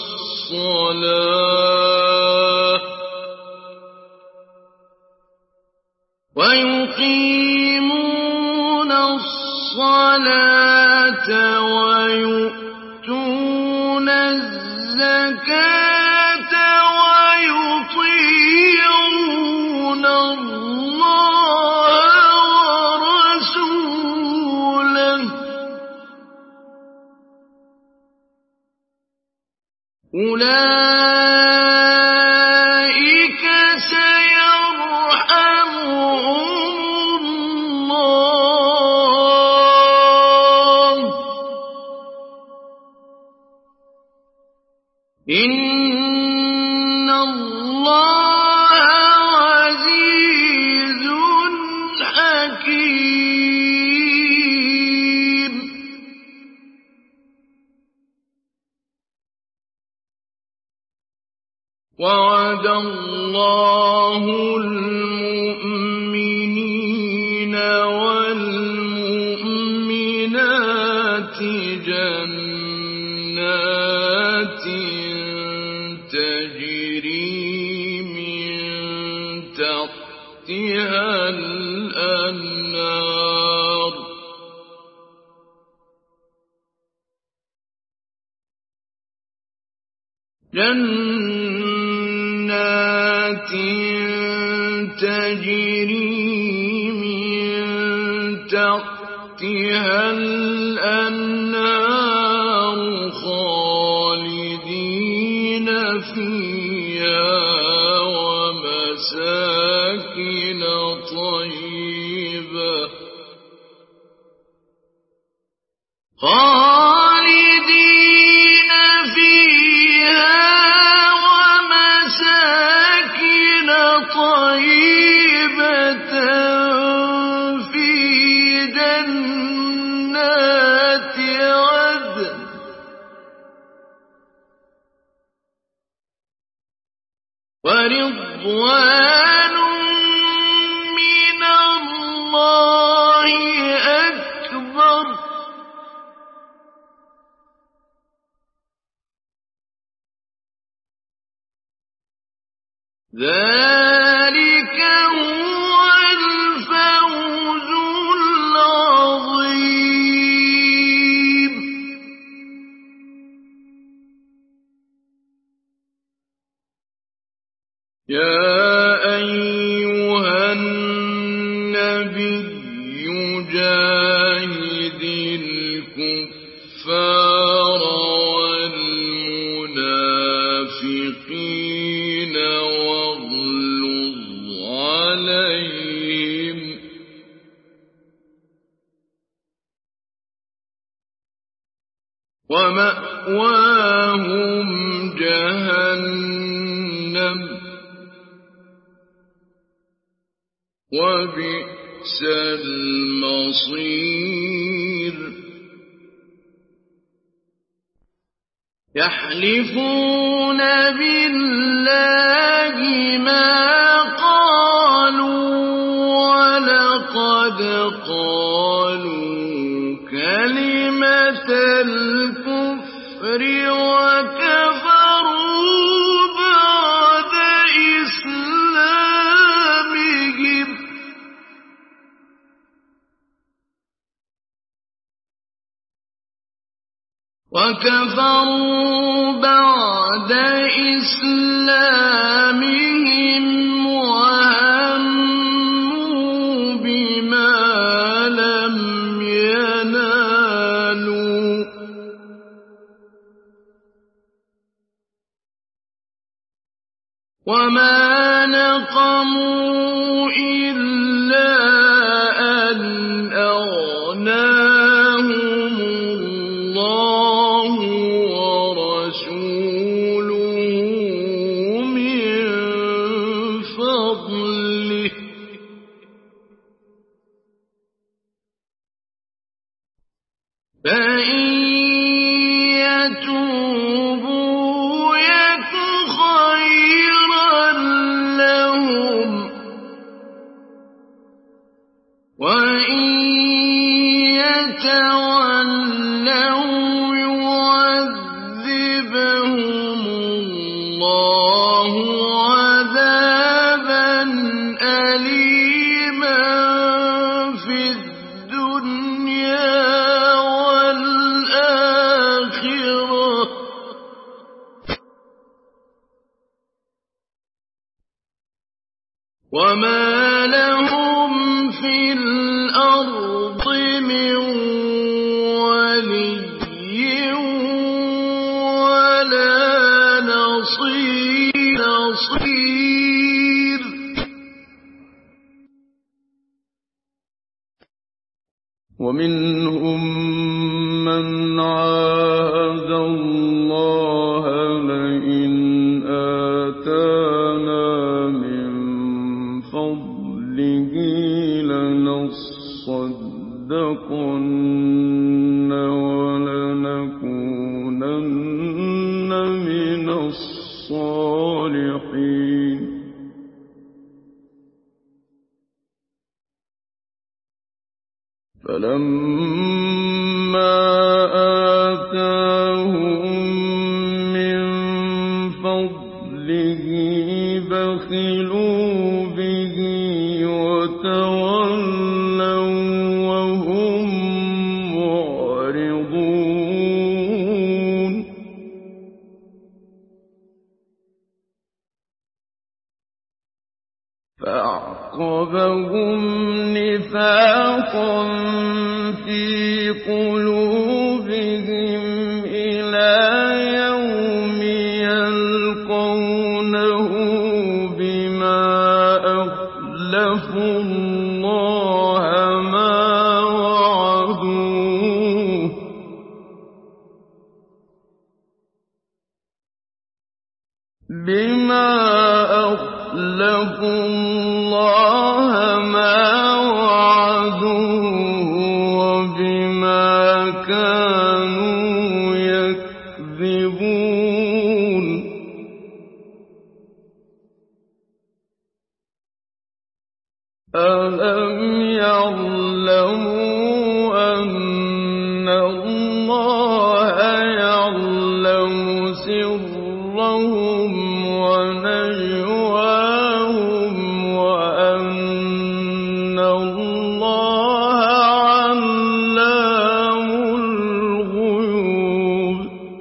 الصلاة ويقيمون الصلاة ويؤتون الزكاة ويطيعون الله ورسوله أولئك سيرحمهم إن الله عزيز حكيم. وعد الله المؤمنين والمؤمنات جنات تجري من تحتها الأنهار جنات تجري من تحتها الأنهار خالدين فيها ومساكن طيبة خالدين فيها ومساكن طيبة في جنات عدن ورضوان من الله أكبر ذلك هو الفوز العظيم. يا أيها النبي جاهد الكفار والمنافقين واغلظ عليهم ومأواهم جهنم وبئس المصير. يحلفون بالله ما قالوا ولقد قالوا كلمة الكفر وكفروا بعد إسلامهم وكفروا بعد إسلامهم وهموا بما لم ينالوا وما نقموا إلا أن أغناهم الله ورسوله من فضله فإن يتوبوا يك خيرا لهم وإن يتولوا يعذبهم الله عذابا أليما في الدنيا والآخرة وما لهم في الأرض من ولي ولا نصير. ومنهم من عاهد الله لئن لَنَصَّدَّقَنَّ وَلَنَكُونَنَّ مِنَ الصَّالِحِينَ فَلَمَّا آتَاهُم مِّن فَضْلِهِ بَخِلُوا بِهِ وَتَوَلَّوا وَهُم مُّعْرِضُونَ فَأَعْقَبَهُمْ نِفَاقًا فِي قُلُوبِهِمْ إِلَىٰ يَوْمِ يَلْقَوْنَهُ بِمَا أَخْلَفُوا اللَّهَ مَا وَعَدُوهُ بِمَا أَخْلَفُوا اللَّهَ مَا وَعَدُوهُ وَبِمَا كَانُوا يَكْذِبُونَ أَلَمْ يَعْلَمُوا أَنَّ اللَّهَ يَعْلَمُ سِرَّهُمْ وَنَجْوَاهُمْ وَأَنَّ اللَّهَ عَلَّامُ الْغُيُوبِ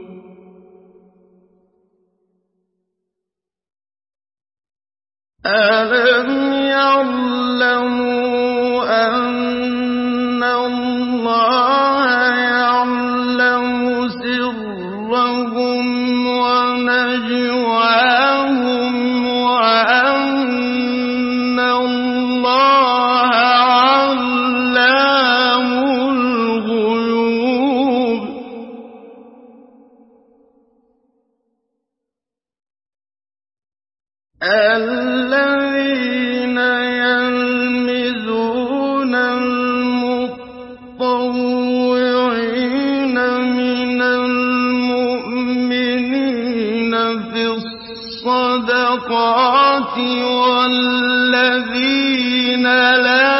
أَلَمْ يَعْلَمُوا أَنَّ اللَّهَ يَعْلَمُ سِرَّهُمْ وَنَجْوَاهُمْ وَأَنَّ اللَّهَ عَلَّامُ الْغُيُوبِ الَّذِينَ يَلْمِزُونَ الْمُطَّوِّعِينَ مِنَ الْمُؤْمِنِينَ فِي الصَّدَقَاتِ وَالَّذِينَ لَا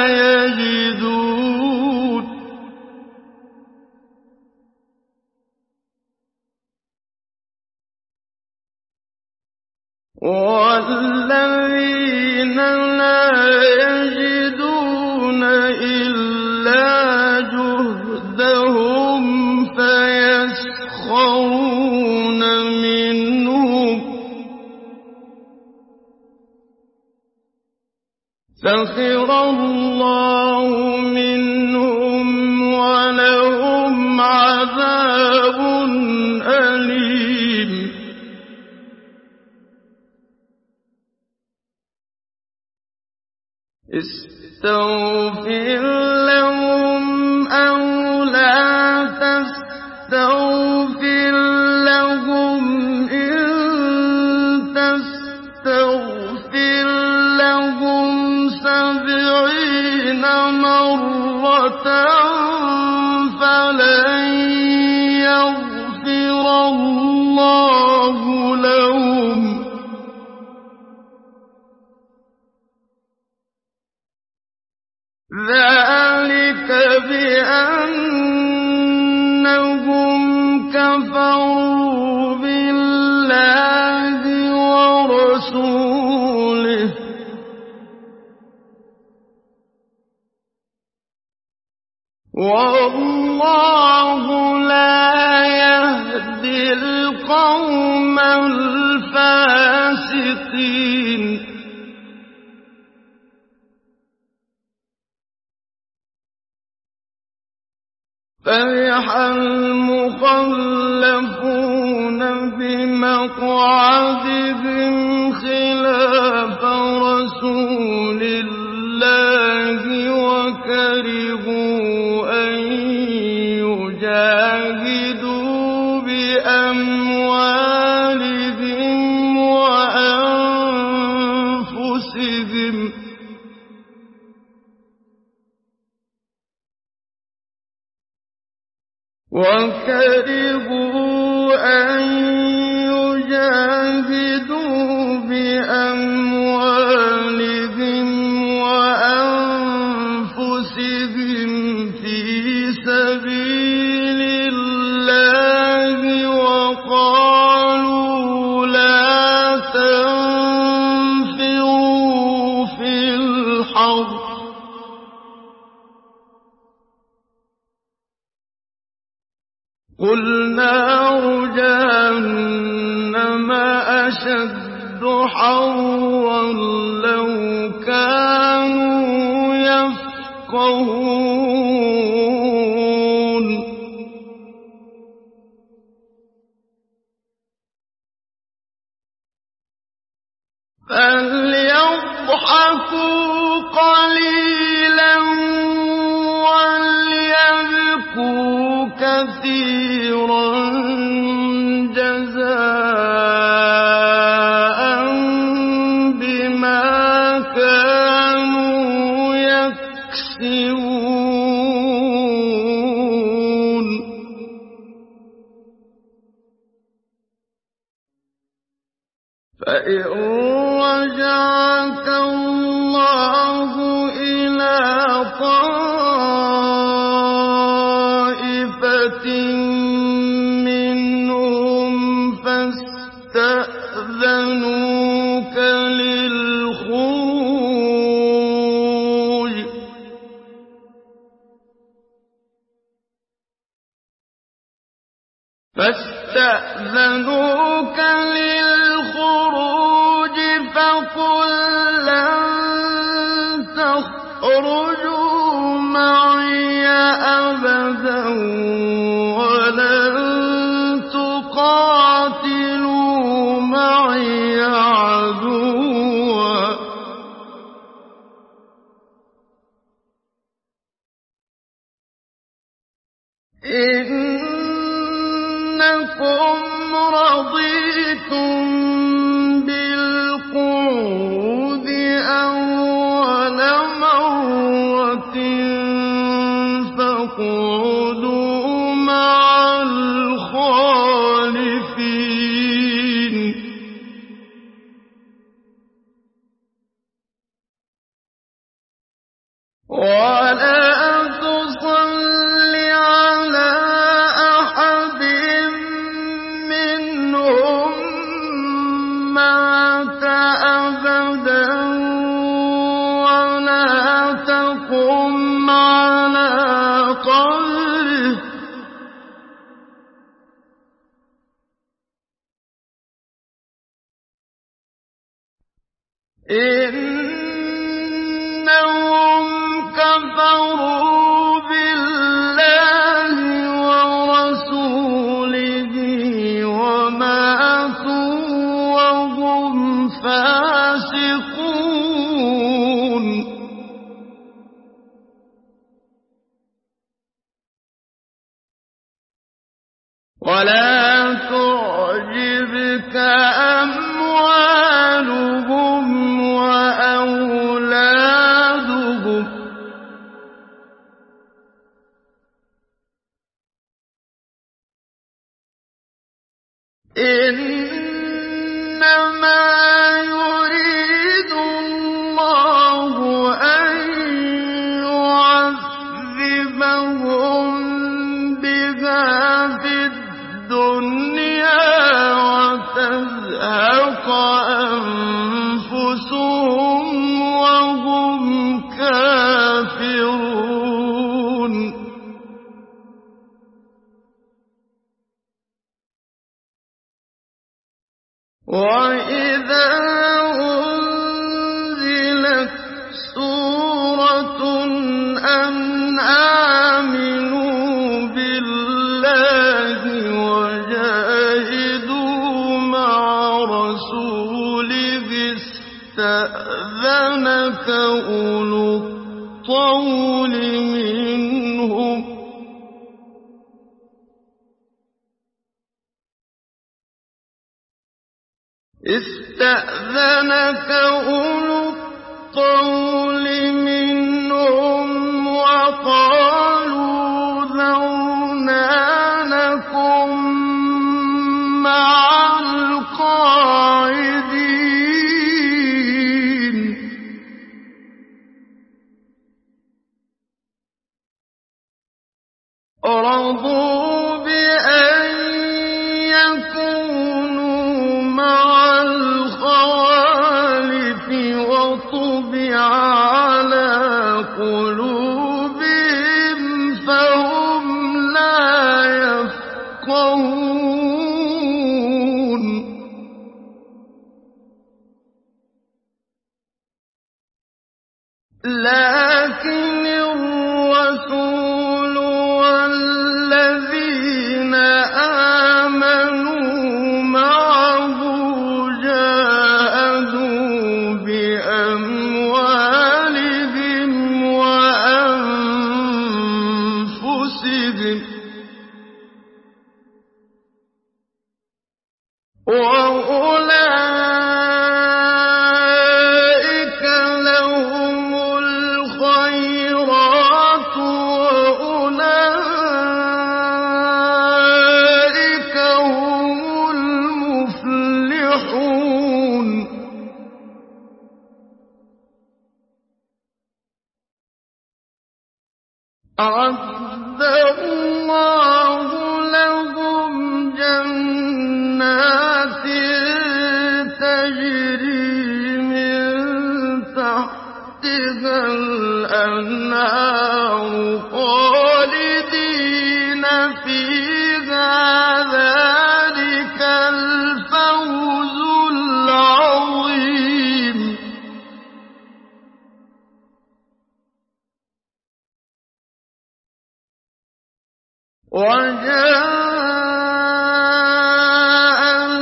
يَجِدُونَ وَالَّذِينَ لَا يَجِدُونَ إِلَّا جُهْدَهُمْ فَيَسْخَرُونَ مِنْهُمْ سَخِرَ اللَّهُ مِنْهُمْ وَلَهُمْ عَذَابٌ أَلِيمٌ اسْتَغْفِرْ لَهُمْ أَوْ لَا تَسْتَغْفِرْ لَهُمْ إِن تَسْتَغْفِرْ لَهُمْ سَبْعِينَ مَرَّةً فَلَن يَغْفِرَ اللَّهُ لَهُمْ ذَلِكَ بِأَنَّهُمْ كَفَرُوا بِاللَّهِ وَرَسُولِهِ وَاللَّهُ لَا يَهْدِي الْقَوْمَ الْفَاسِقِينَ فَرِحَ الْمُخَلَّفُونَ بِمَقْعَدِهِمْ خِلَافَ رَسُولِ اللَّهِ وَكَرِهُوا أَن يُجَاهِدُوا بِأَمْوَالِهِمْ وَأَنفُسِهِمْ وكرهوا أن يجاهدوا بأموالهم وأنفسهم في سبيل الله وقالوا لا تنفروا في الحرب قل نار جهنم أشد حرا لو كانوا يفقهون فليضحكوا قليلا وليبكوا كثيرا جزاء بما كانوا يكسبون فإن رجعك الله إلى طائفة منهم فاستأذنوك للخروج فاستأذنوك للخروج فقل لن تخرجوا معي أبدا ولن تقاتلوا معي عدوا إنكم رضيتم بالقعود أول مرة فاقعدوا مع الخالفين ولا تصل على أحد منهم مات أبدا ولا تقم على قبره إنهم كفروا بالله ورسوله وماتوا وهم فاسقون ولا تعجبك أموالهم وأولادهم إنما يريد الله أن يعذبهم بها في الدنيا وتزهق أنفسهم وهم كافرون وإذا أنزلت سورة أن آمنوا بالله وجاهدوا مع رسوله استأذنك أولو الطول منهم استأذنك أولو الطول منهم وقالوا ذرنا رضوا بأن يكونوا مع الخوالف وطبع على قلوبهم فهم لا يفقهون لكن الرسول والذين آمنوا معه جاهدوا بأموالهم وأنفسهم وأولئك لهم الخيرات وأولئك هم المفلحون أعد الله لهم جنات تجري من تحتها الأنهار خالدين فيها ذلك الفوز العظيم وجاء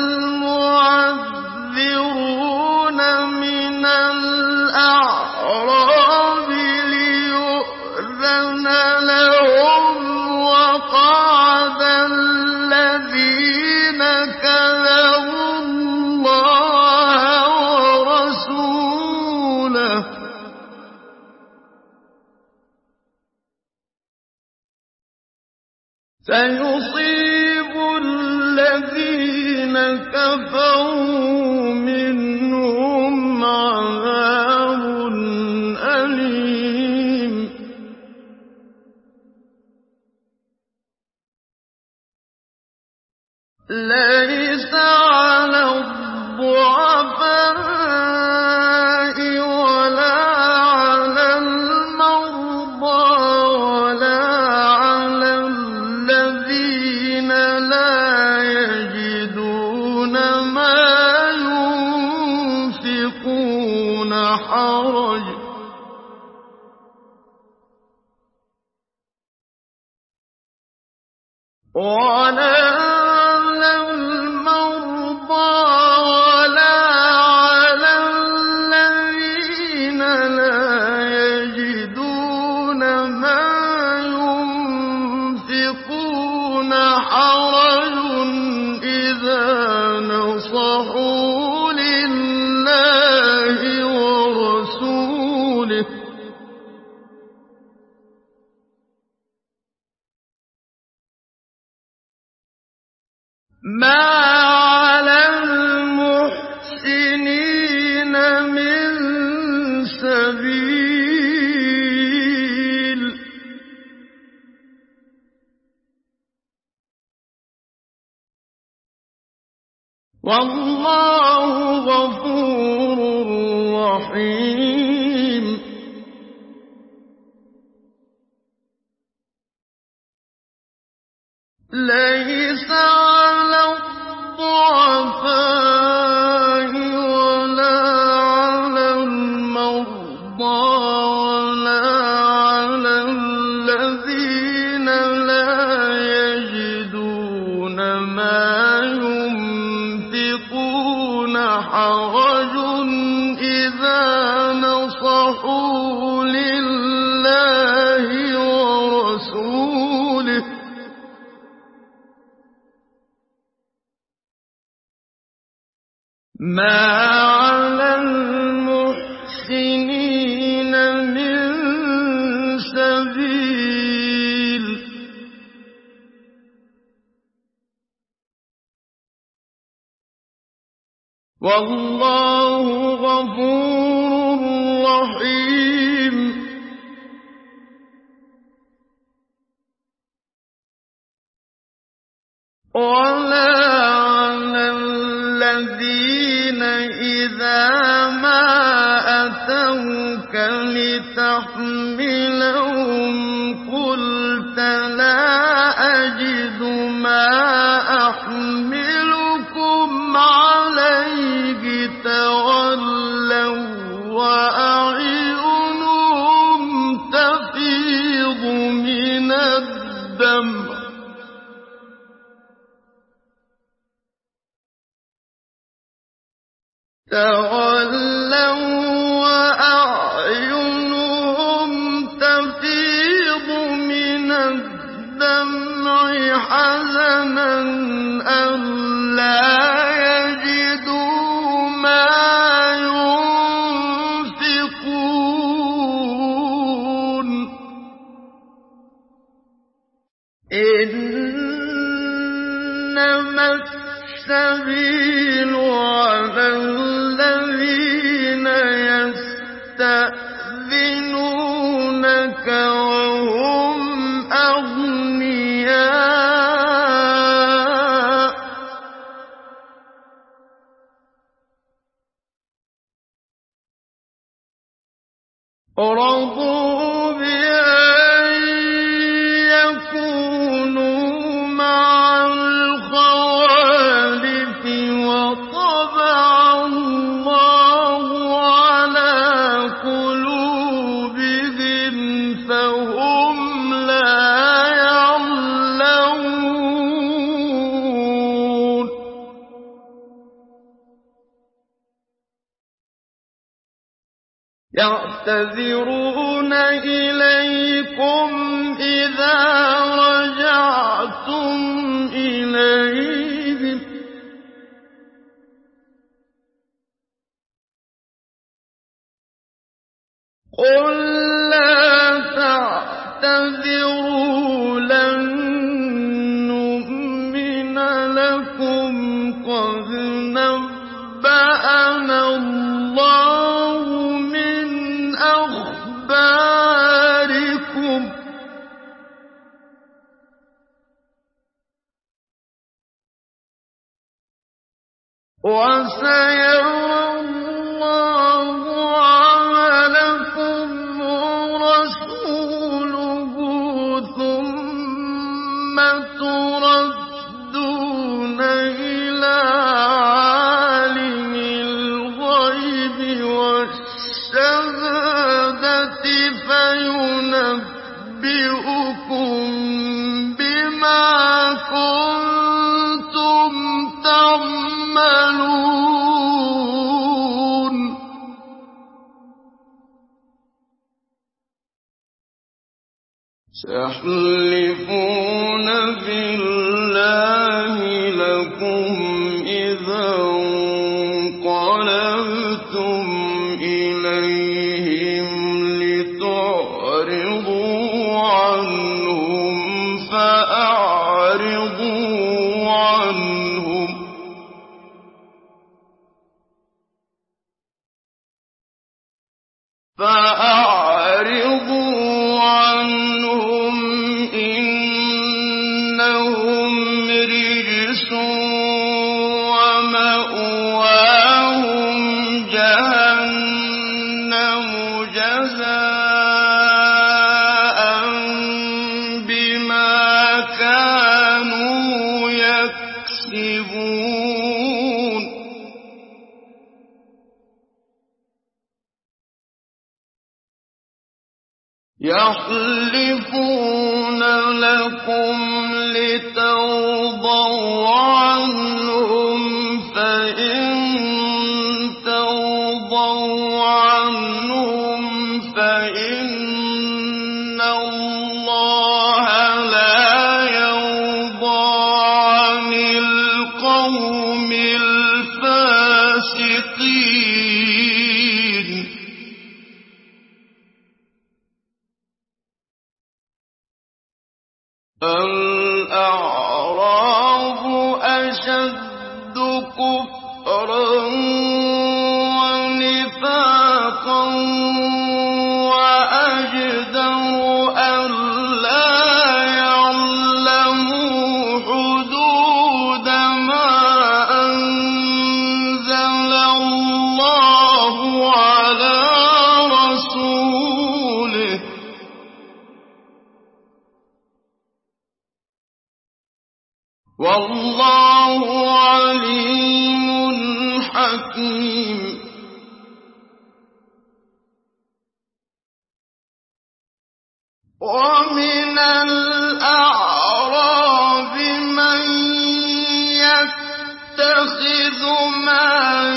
المعذرون من الأعراب ليؤذن لهم وقعد الذين كذبوا الله ورسوله سيصيب الذين كفروا منهم عذاب أليم ليس على الضعفاء ولا على المرضى ولا على الذين لا يجدون ما ينفقون حرج ولا على المرضى ولا على الذين لا يجدون ما ينفقون حرج إذا نصحوا لله ورسوله ما على المحسنين من سبيل والله غفور رحيم ليس على الضعفاء ولا على المرضى ولا على الذين لا يجدون ما ينفقون حرج إذا نصحوا لله ورسوله ما على المحسنين من سبيل والله غفور رحيم ولا على الذين إذا ما أتوك لتحملهم قلت لا أجد ما أحملكم عليه تولوا وأعينهم تفيض من الدمع تولوا وأعينهم تفيض من الدمع حزنا ألا يجدوا ما ينفقون إنما السبيل على الذين يستأذنونك وهم أغنياء رضوا بأن يكونوا مع الخوالف وطبع الله على قلوبهم فهم لا يعلمون يعتذرون إليكم إذا رجعتم إليهم قل لا تعتذروا لن نؤمن لكم قد نبأنا الله من أخباركم وسيرى الله عملكم ورسوله ثم تردون إلى عالم الغيب والشهادة فينبئكم بما كنتم تعملون سيحلفون بالله لكم إذا انقلبتم إليهم لتعرضوا عنهم فأعرضوا عنهم فأعرضوا عنهم إنهم رجس ومأواهم جهنم جزاء بما كانوا يكسبون يحلفون لكم لترضوا عنهم فإن ترضوا عنهم فإن الله لا يرضى عن القوم الفاسقين الأعراب أشد والله عليم حكيم. ومن الأعراب من يتخذ ما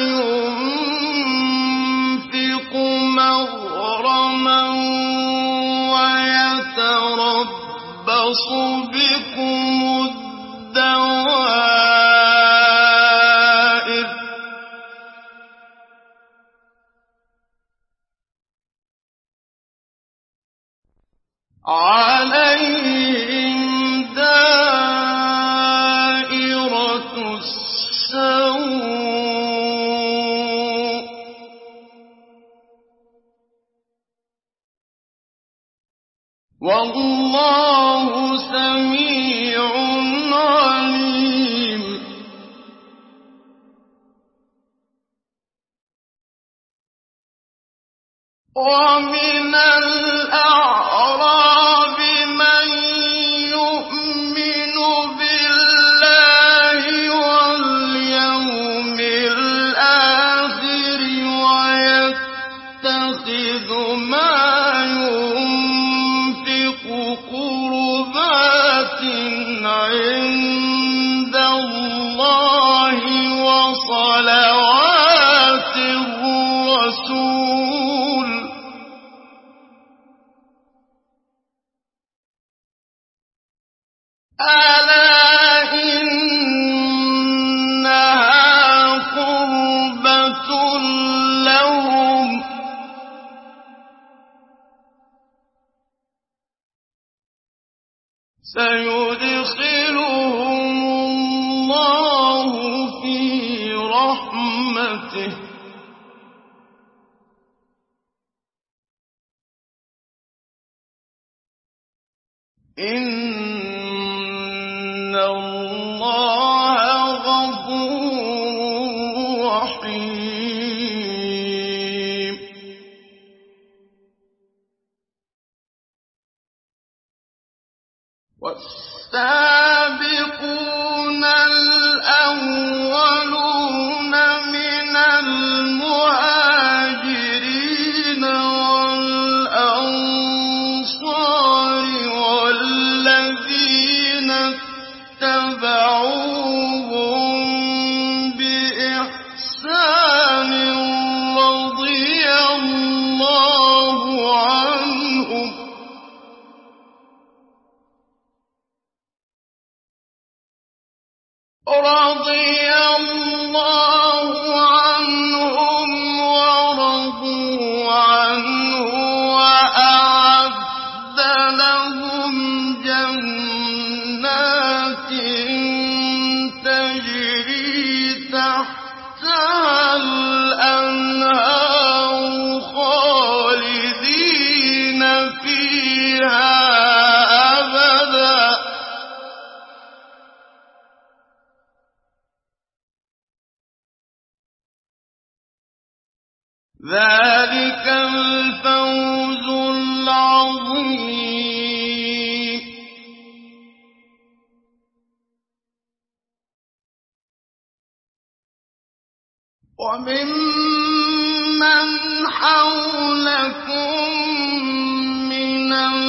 ينفق مغرما ويتربص بكم الدوائر عليهم دائرة السوء والله سميع عليم. ومن الأعراب من يؤمن بالله واليوم الآخر ويتخذ ما ينفق قربات عند الله وصلوات الرسول ألا إنها قربة لهم سيدخلهم الله في رحمته إن الله غفور رحيم. والسابقون الأولون من المهاجرين والأنصار والذين اتبعوهم بإحسان رضي الله عنهم رضي الله عنهم ورضوا عنه وأعد لهم جنات تجري تحتها الأنهار خالدين فيها أبدا ذلك الفوز العظيم. وممن حولكم من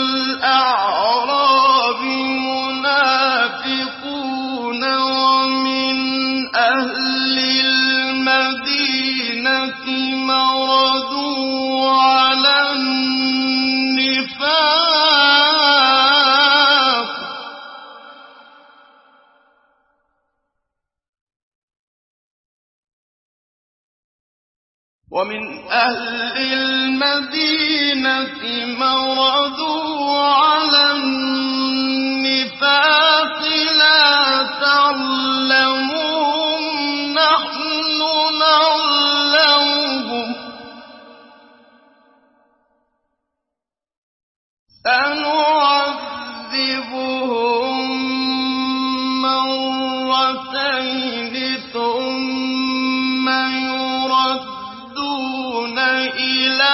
الأعراب منافقون ومن أهل المدينة مردوا على النفاق ومن أهل المدينة مردوا على النفاق لا تعلمهم نحن نعلمهم سنعذبهم مرتين ثم يردون إلى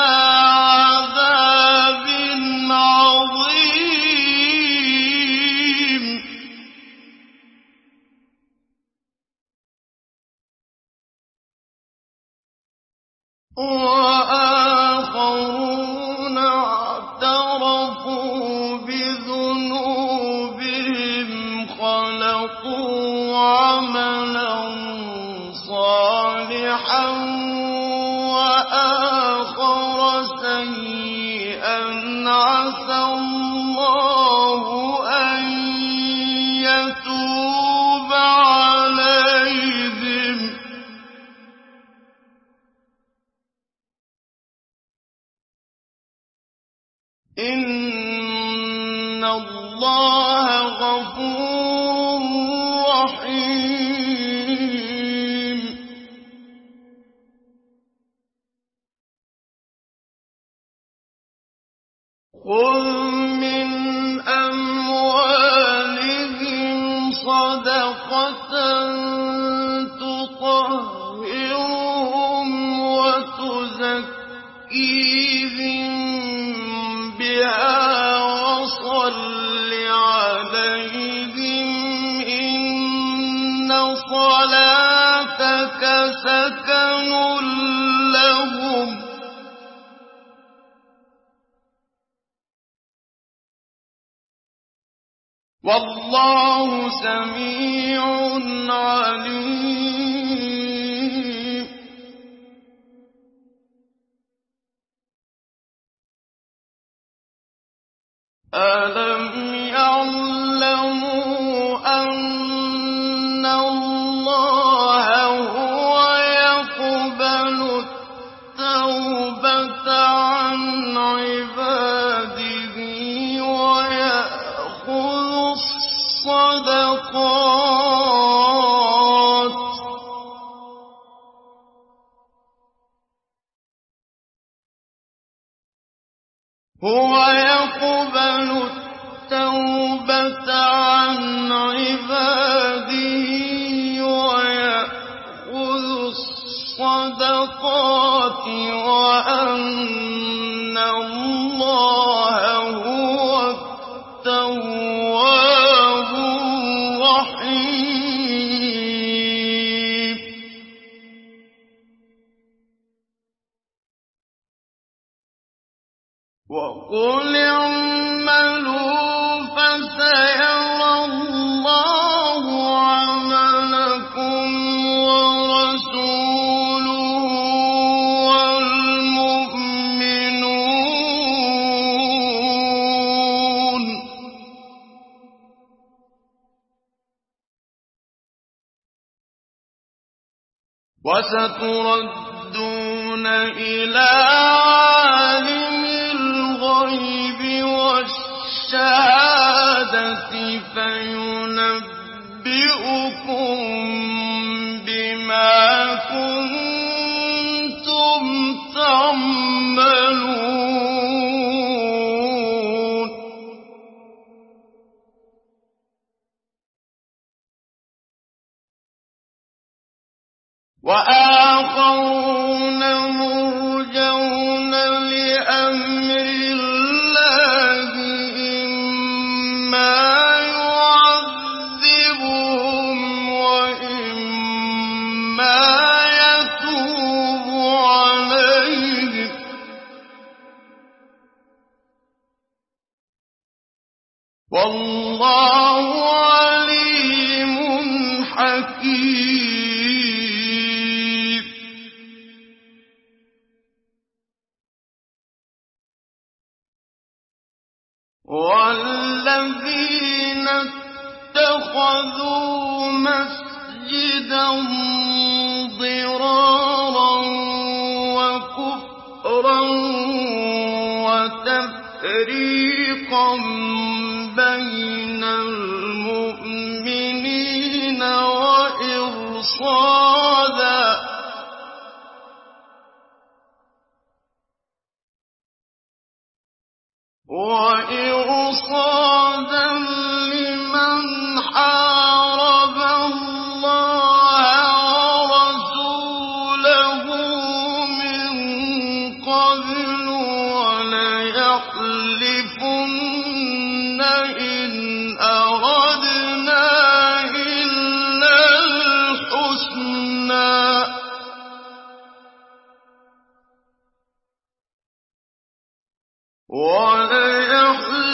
عذاب عظيم اعْتَرَفُوا بِذُنُوبِهِمْ خَلَقُوا عَمَلًا صَالِحًا وَآخَرَ سَيِّئًا عَسَى اللَّهُ أَن يَتُوبَ عَلَيْهِمْ ۗ إِنَّ اللَّهَ غَفُورٌ رَّحِيمٌ. خُذْ مِنْ أَمْوَالِهِمْ صَدَقَةً تُطَهِّرُهُمْ وَتُزَكِّيهِم بِهَا وَصَلِّ عَلَيْهِمْ ۖ إِنَّ صَلَاتَكَ سَكَنٌ لَّهُمْ ۗ وَاللَّهُ سَمِيعٌ عَلِيمٌ. أَلَمْ يَعْلَمُوا أَنَّ اللَّهَ هُوَ يَقْبَلُ التَّوْبَةَ عَنْ عِبَادِهِ وَيَأْخُذُ الصَّدَقَاتِ ۗ هُوَ يَقْبَلُ التَّوْبَةَ عَنْ عِبَادِهِ وَيَأْخُذُ الصَّدَقَاتِ وَأَنَّ اللَّهَ هُوَ التَّوَّابُ الرَّحِيمُ. وَقُلِ اعْمَلُوا فَسَيَرَى اللَّهُ عَمَلَكُمْ وَرَسُولُهُ وَالْمُؤْمِنُونَ ۖ وَسَتُرَدُّونَ إِلَىٰ عَالِمِ الْغَيْبِ وَالشَّهَادَةِ فَيُنَبِّئُكُم بِمَا كُنتُمْ تَعْمَلُونَ. وَآخَرُونَ مُرْجَوْنَ لِأَمْرِ اللَّهِ إِمَّا يُعَذِّبُهُمْ وَإِمَّا يَتُوبُ عَلَيْهِمْ ۗ وَاللَّهُ عَلِيمٌ حَكِيمٌ. وَالَّذِينَ اتَّخَذُوا مَسْجِدًا ضِرَارًا وَكُفْرًا وَتَفْرِيقًا بَيْنَ الْمُؤْمِنِينَ وَإِرْصَادًا وَإِرْصَادًا لِّمَنْ حَارَبَ اللَّهَ وَرَسُولَهُ مِن قَبْلُ ۚ وَلَيَحْلِفُنَّ إِنْ أَرَدْنَا إِلَّا الْحُسْنَىٰ ۖ وَلَيَحْلِفُنَّ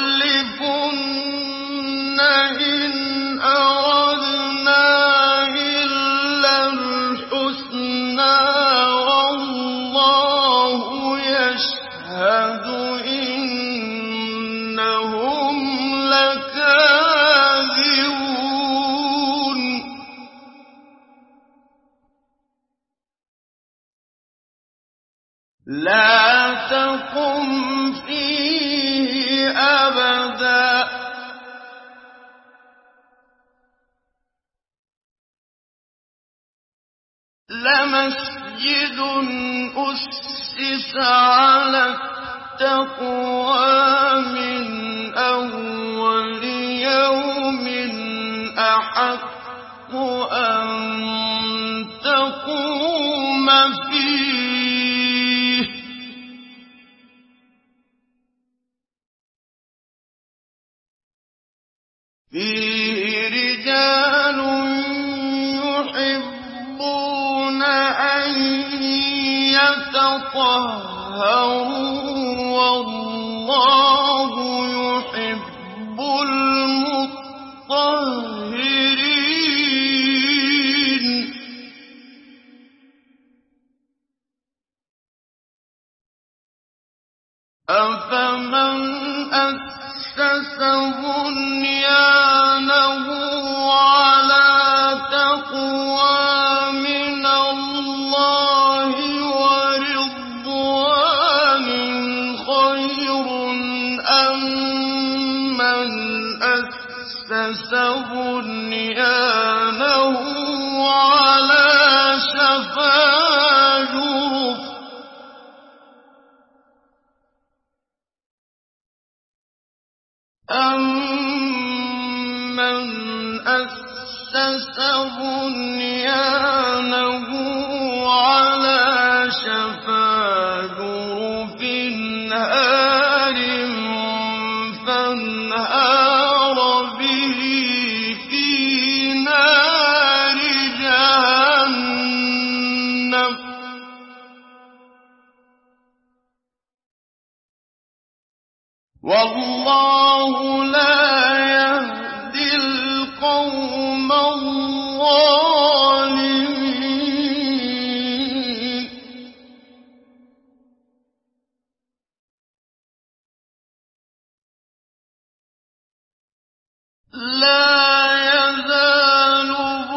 لا تقم فيه أبدا لمسجد أسس على التقوى من أول يوم أحق أن تقوم فيه فيه رجال يحبون أن يتطهروا والله يحب المطهرين أفمن أسس بنيانه على تقوى من الله ورضوان خير أم من أسس بنيانه على شفا جرف أَمَّنْ أَسَّسَ بُنْيَانَهُ عَلَىٰ شَفَا جُرُفٍ هَارٍ فَانْهَارَ بِهِ فِي نَارِ جَهَنَّمَ ۗ وَاللَّهُ لَا يَهْدِي الْقَوْمَ الظَّالِمِينَ لَا يَزَالُ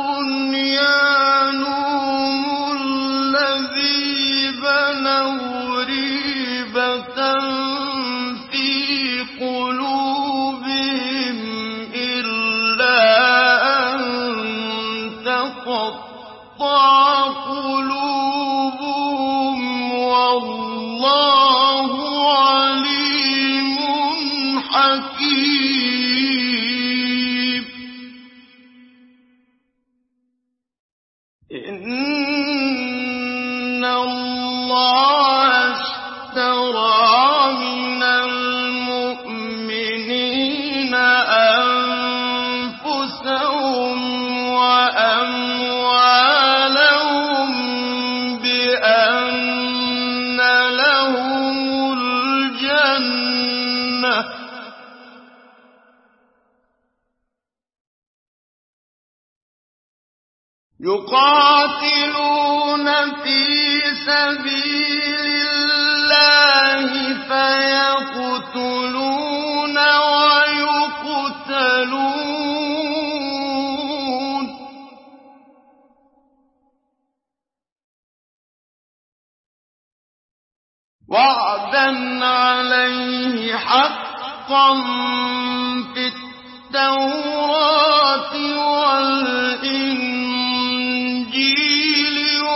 بُنْيَانُهُمُ الَّذِي بَنَوْا رِيبَةً فِي قُلُوبِهِمْ إِلَّا أَن تَقَطَّعَ قُلُوبُهُمْ وَاللَّهُ عَلِيمٌ حَكِيمٌ إِنَّ اللَّهَ اشْتَرَىٰ مِنَ الْمُؤْمِنِينَ أَنفُسَهُمْ وَأَمْوَالَهُم بِأَنَّ لَهُمُ الْجَنَّةَ ۚ يُقَاتِلُونَ فِي سَبِيلِ اللَّهِ فَيَقْتُلُونَ وَيُقْتَلُونَ ۖ وَعْدًا عَلَيْهِ حَقًّا فِي التَّوْرَاةِ وَالْإِنجِيلِ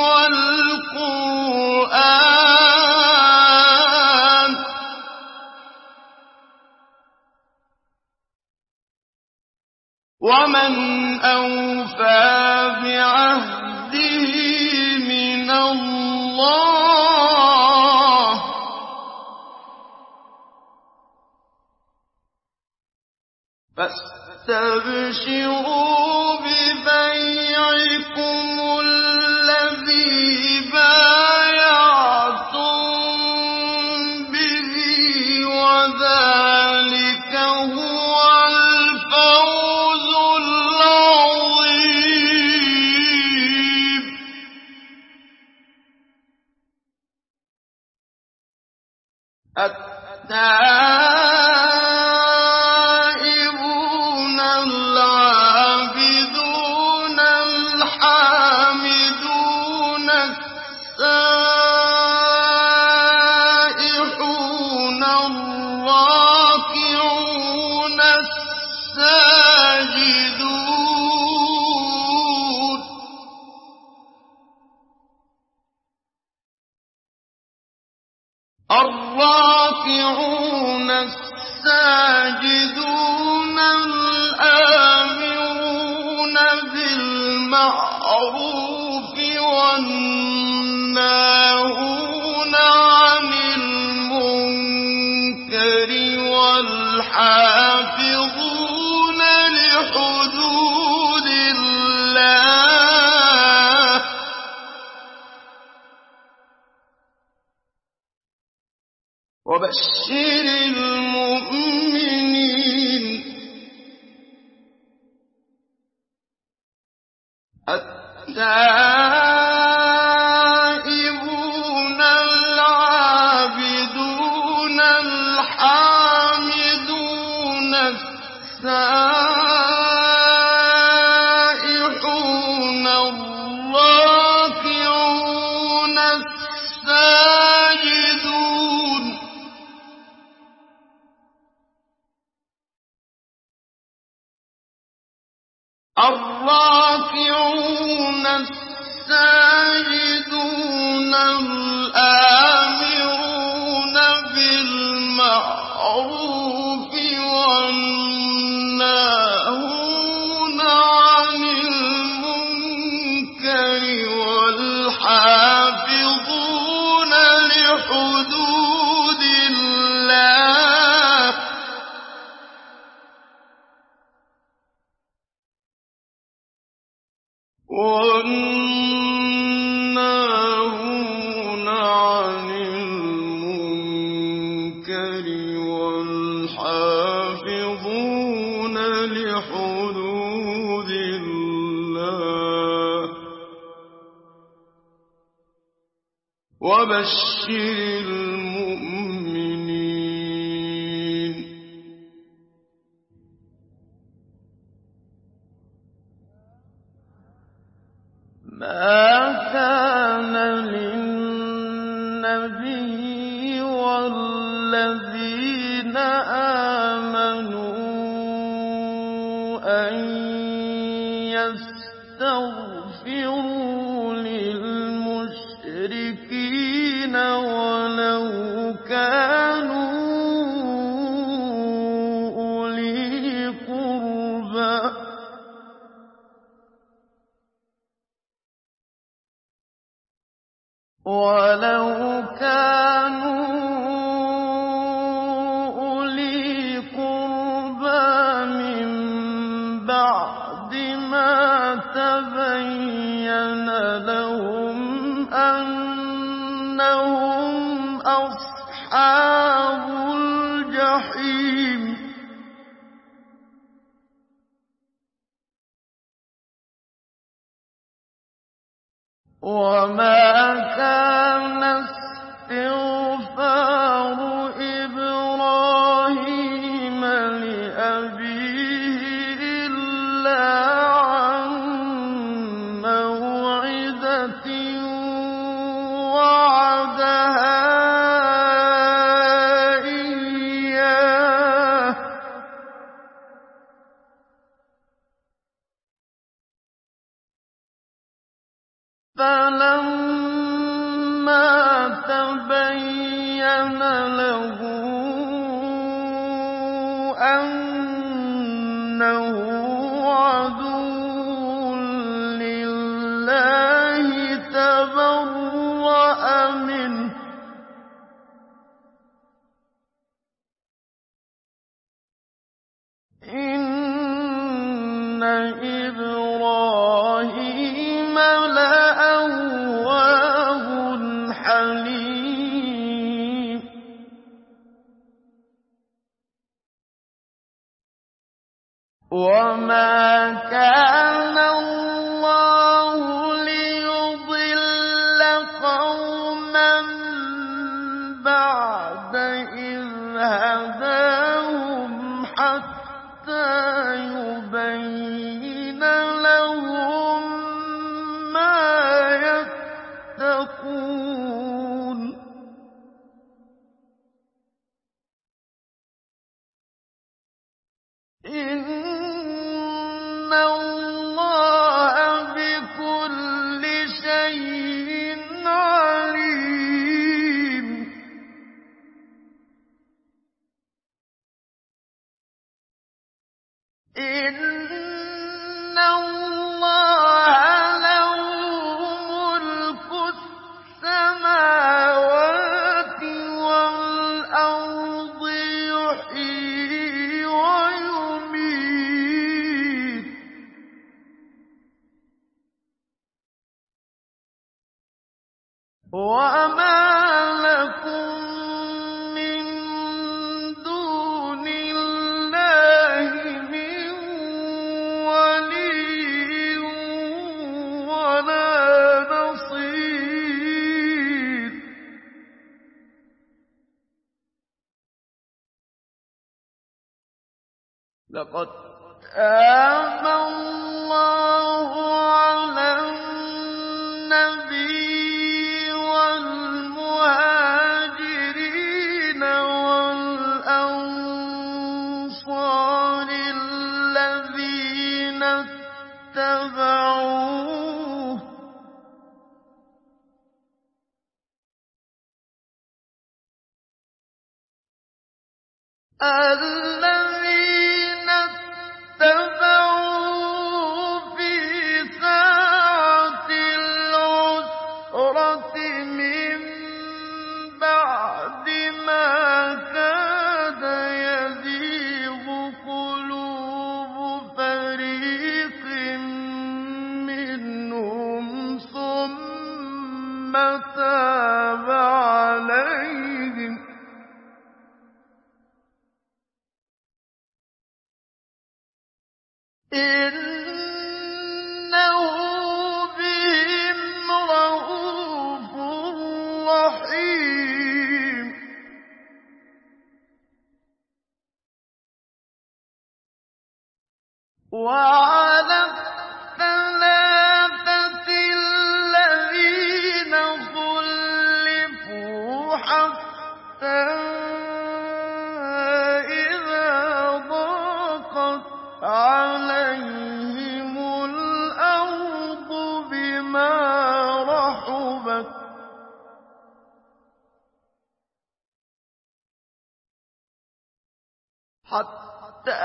وَالْقُرْآنِ ۚ وَمَنْ أَوْفَىٰ بِعَهْدِهِ مِنَ اللَّهِ ۚ فَاسْتَبْشِرُوا بِبَيْعِكُمُ الَّذِي بَايَعْتُم بِهِ ۚ وَذَٰلِكَ هُوَ الْفَوْزُ الْعَظِيمُ التائبون العابدون التائبون العابدون الحامدون السائحون الراكعون الساجدون الراكعون الساجدون الآمرون بالمعروف والناهون عن المنكر والحافظون لحدود الله والناهون عن المنكر والحافظون لحدود الله وبشر المؤمنين. ما كان للنبي والذين آمنوا أن يستغفروا للمشركين ولو كانوا أولي قربى ولو كانوا أولي قربى من بعد ما تبين لهم أنهم أصحاب الجحيم. وما كان استغفار إبراهيم لأبيه إلا عن موعدة وعدها إياه فلما تبين له أنه عدو لله تبرأ منه إن إبراهيم لأواه حليم. وما كان الله ليضل قوما بعد إذ هداهم حتى يبين لهم ما يتقون إن الله بكل شيء عليم. إن الله له ملك السماوات والأرض يحيي ويميت وما لكم من دون الله من ولي لقد تاب الله على النبي والمهاجرين والأنصار الذين اتبعوه الذين اتبعوه في ساعة العسرة من بعد ما كاد يزيغ قلوب فريق منهم ثم تاب عليهم إنه بهم رءوف رحيم وعلى الثلاثة الذين خلفوا حتى إذا ضاقت عليهم الأرض بما رحبت حتى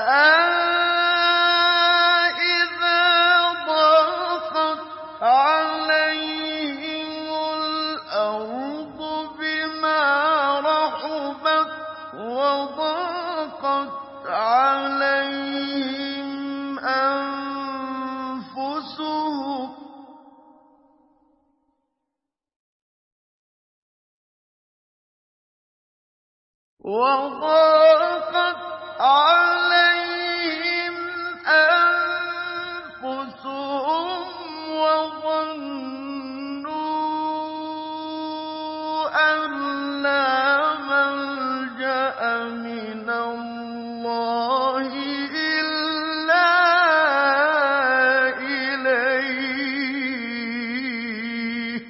إذا ضاقت عليهم الأرض بما رحبت وضاقت عليهم أنفسهم وضاقت عليهم أنفسهم وظنوا أن لا ملجأ من الله إلا إليه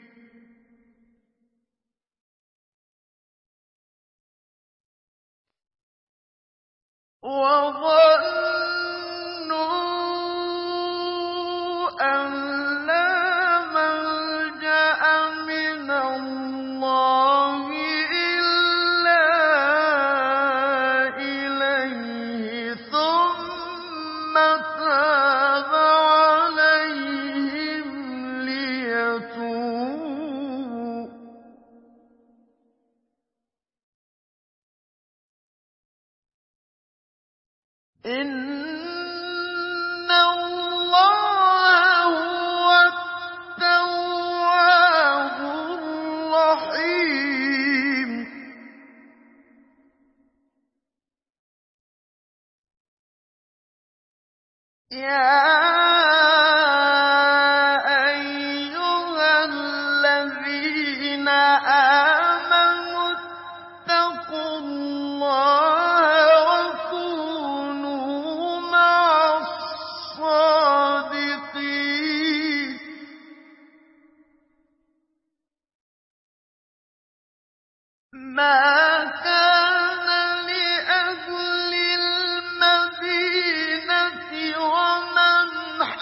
وظنوا أن لا ملجأ من الله إلا إليه ثم تاب عليهم ليتوبوا إن الله هو التواب الرحيم يا أيها الذين آمنوا اتقوا الله وكونوا مع الصادقين ما كان لأهل المدينة ومن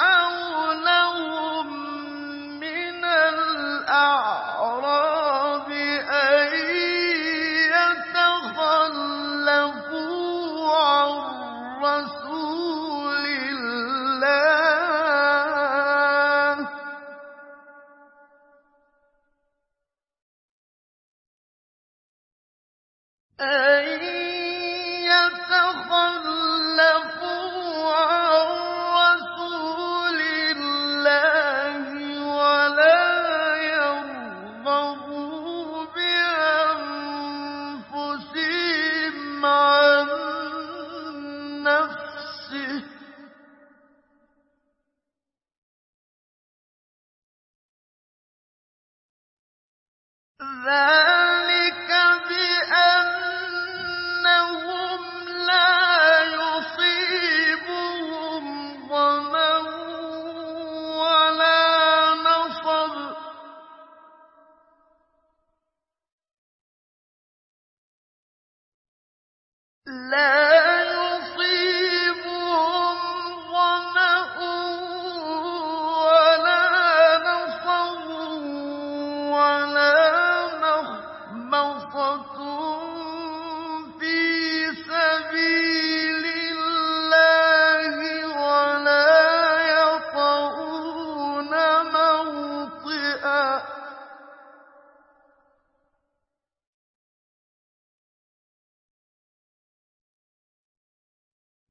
حولهم من الأعراب أن يتخلفوا عن رسول الله أن يتخلفوا عن رسول الله ولا يرغبوا بأنفسهم عن نفسه ذلك بأنهم لا يصيبهم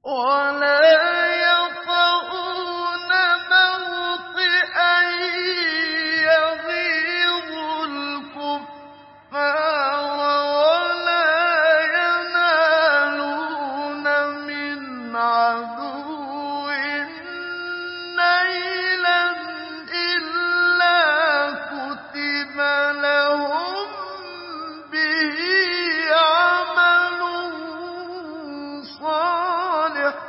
وَلَا يَطَئُونَ مَوْطِئًا يَغِيظُ الْكُفَّارَ وَلَا يَنَالُونَ مِنْ عَدُوٍّ نَيْلًا إِلَّا كُتِبَ لَهُم بِهِ عَمَلٌ صَالِحٌ ۚ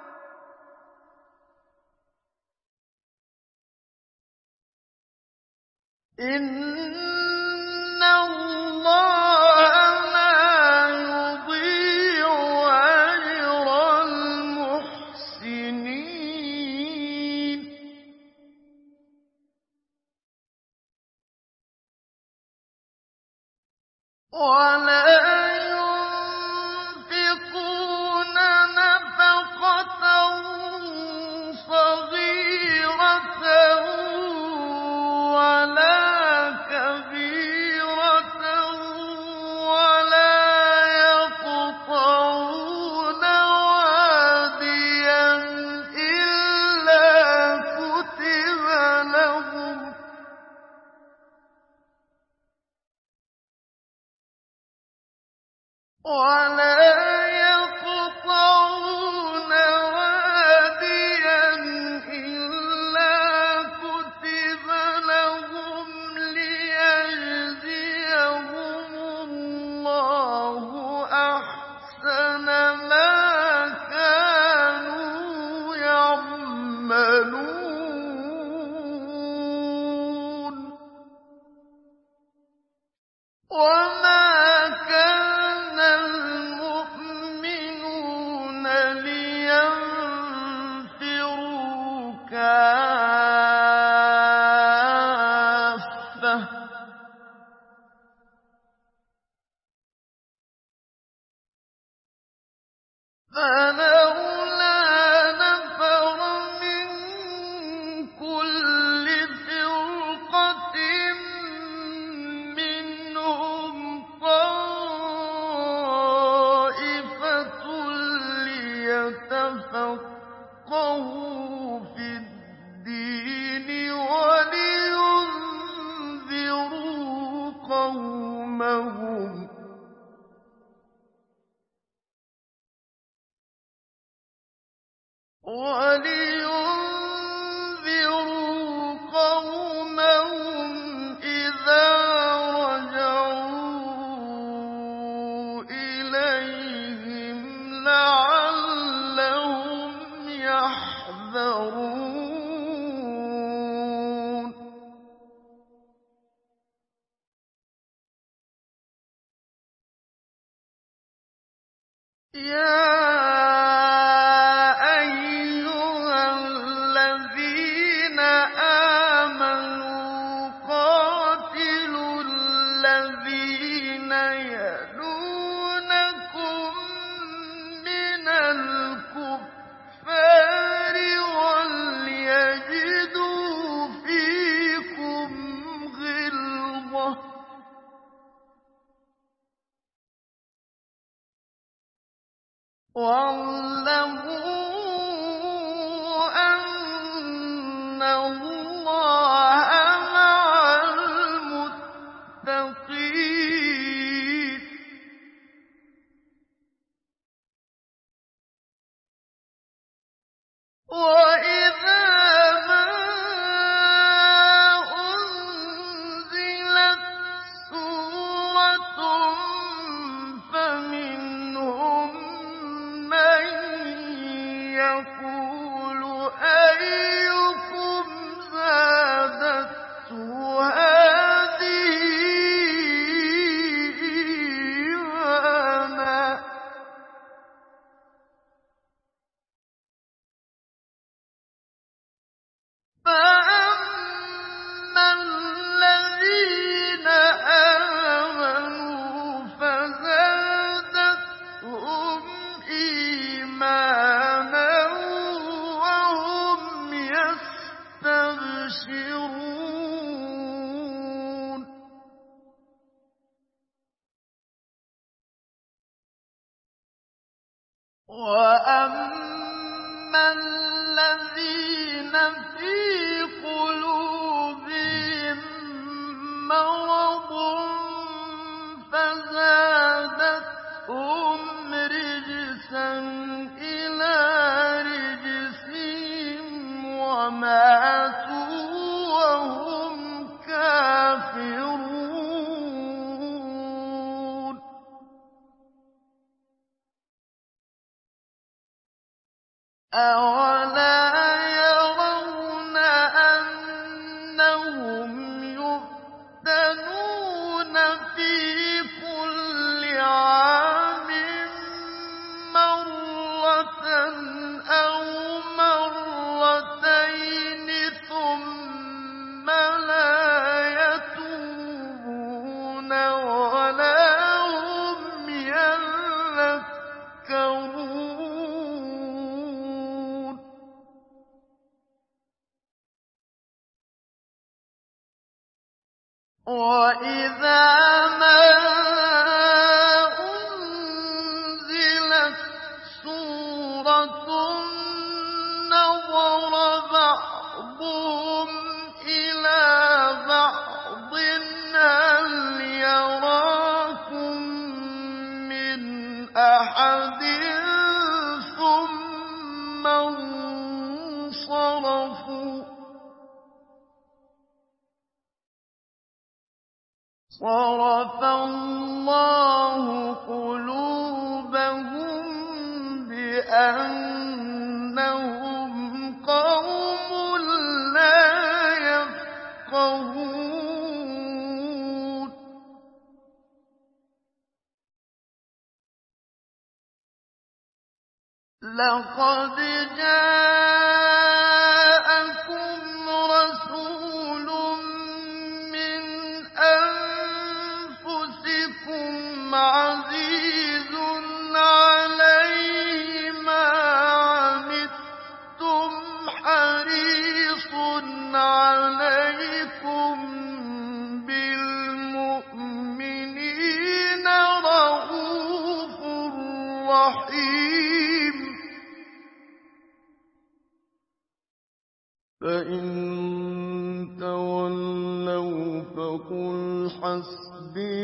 إِنَّ اللَّهَ لَا يُضِيعُ أَجْرَ الْمُحْسِنِينَ وَلَا يُنفِقُونَ نَفَقَةً صَغِيرَةً وَلَا كَبِيرَةً وَلَا يَقْطَعُونَ وَادِيًا إِلَّا كُتِبَ لَهُمْ وَلَا يَقْطَعُونَ وَادِيًا إِلَّا كُتِبَ لَهُمْ لِيَجْزِيَهُمُ اللَّهُ أَحْسَنَ مَا كَانُوا يَعْمَلُونَ وَمَا كَانَ الْمُؤْمِنُونَ لِيَنفِرُوا كَافَّةً ۚ فَلَوْلَا نَفَرَ مِن كُلِّ فِرْقَةٍ مِّنْهُمْ طَائِفَةٌ لِّيَتَفَقَّهُوا فِي الدِّينِ وَلِيُنذِرُوا قَوْمَهُمْ وَلِيُنذِرُوا قَوْمَهُمْ إِذَا رَجَعُوا إِلَيْهِمْ لَعَلَّهُمْ يَحْذَرُونَ يَا أَيُّهَا الَّذِينَ آمَنُوا قَاتِلُوا الَّذِينَ يَلُونَكُم مِّنَ الْكُفَّارِ وَلْيَجِدُوا فِيكُمْ غِلْظَةً ۚ وَاعْلَمُوا أَنَّ اللَّهَ مَعَ الْمُتَّقِينَ وَإِذَا مَا أُنزِلَتْ سُورَةٌ فَمِنْهُم مَّن يَقُولُ أَيُّكُمْ زَادَتْهُ هَٰذِهِ إِيمَانًا ۚ أَوَلَا يَرَوْنَ أَنَّهُمْ يُفْتَنُونَ فِي كُلِّ عَامٍ مَّرَّةً أَوْ مَرَّتَيْنِ ثُمَّ لَا يَتُوبُونَ وَلَا هُمْ يَذَّكَّرُونَ وَإِذَا مَا أُنزِلَتْ سُورَةٌ نَّظَرَ بَعْضُهُمْ إِلَىٰ بَعْضٍ هَلْ يَرَاكُم مِّنْ أَحَدٍ ثُمَّ انصَرَفُوا ۚ صَرَفَ اللَّهُ قُلُوبَهُم بِأَنَّهُمْ قَوْمٌ لَّا يَفْقَهُونَ لَقَدْ جَاءَكُمْ رَسُولٌ مِّنْ أَنفُسِكُمْ عَزِيزٌ عَلَيْهِ مَا عَنِتُّمْ حَرِيصٌ عَلَيْكُم بِالْمُؤْمِنِينَ رَءُوفٌ رَّحِيمٌ فَإِن تَوَلَّوْا فَقُلْ حَسْبِيَ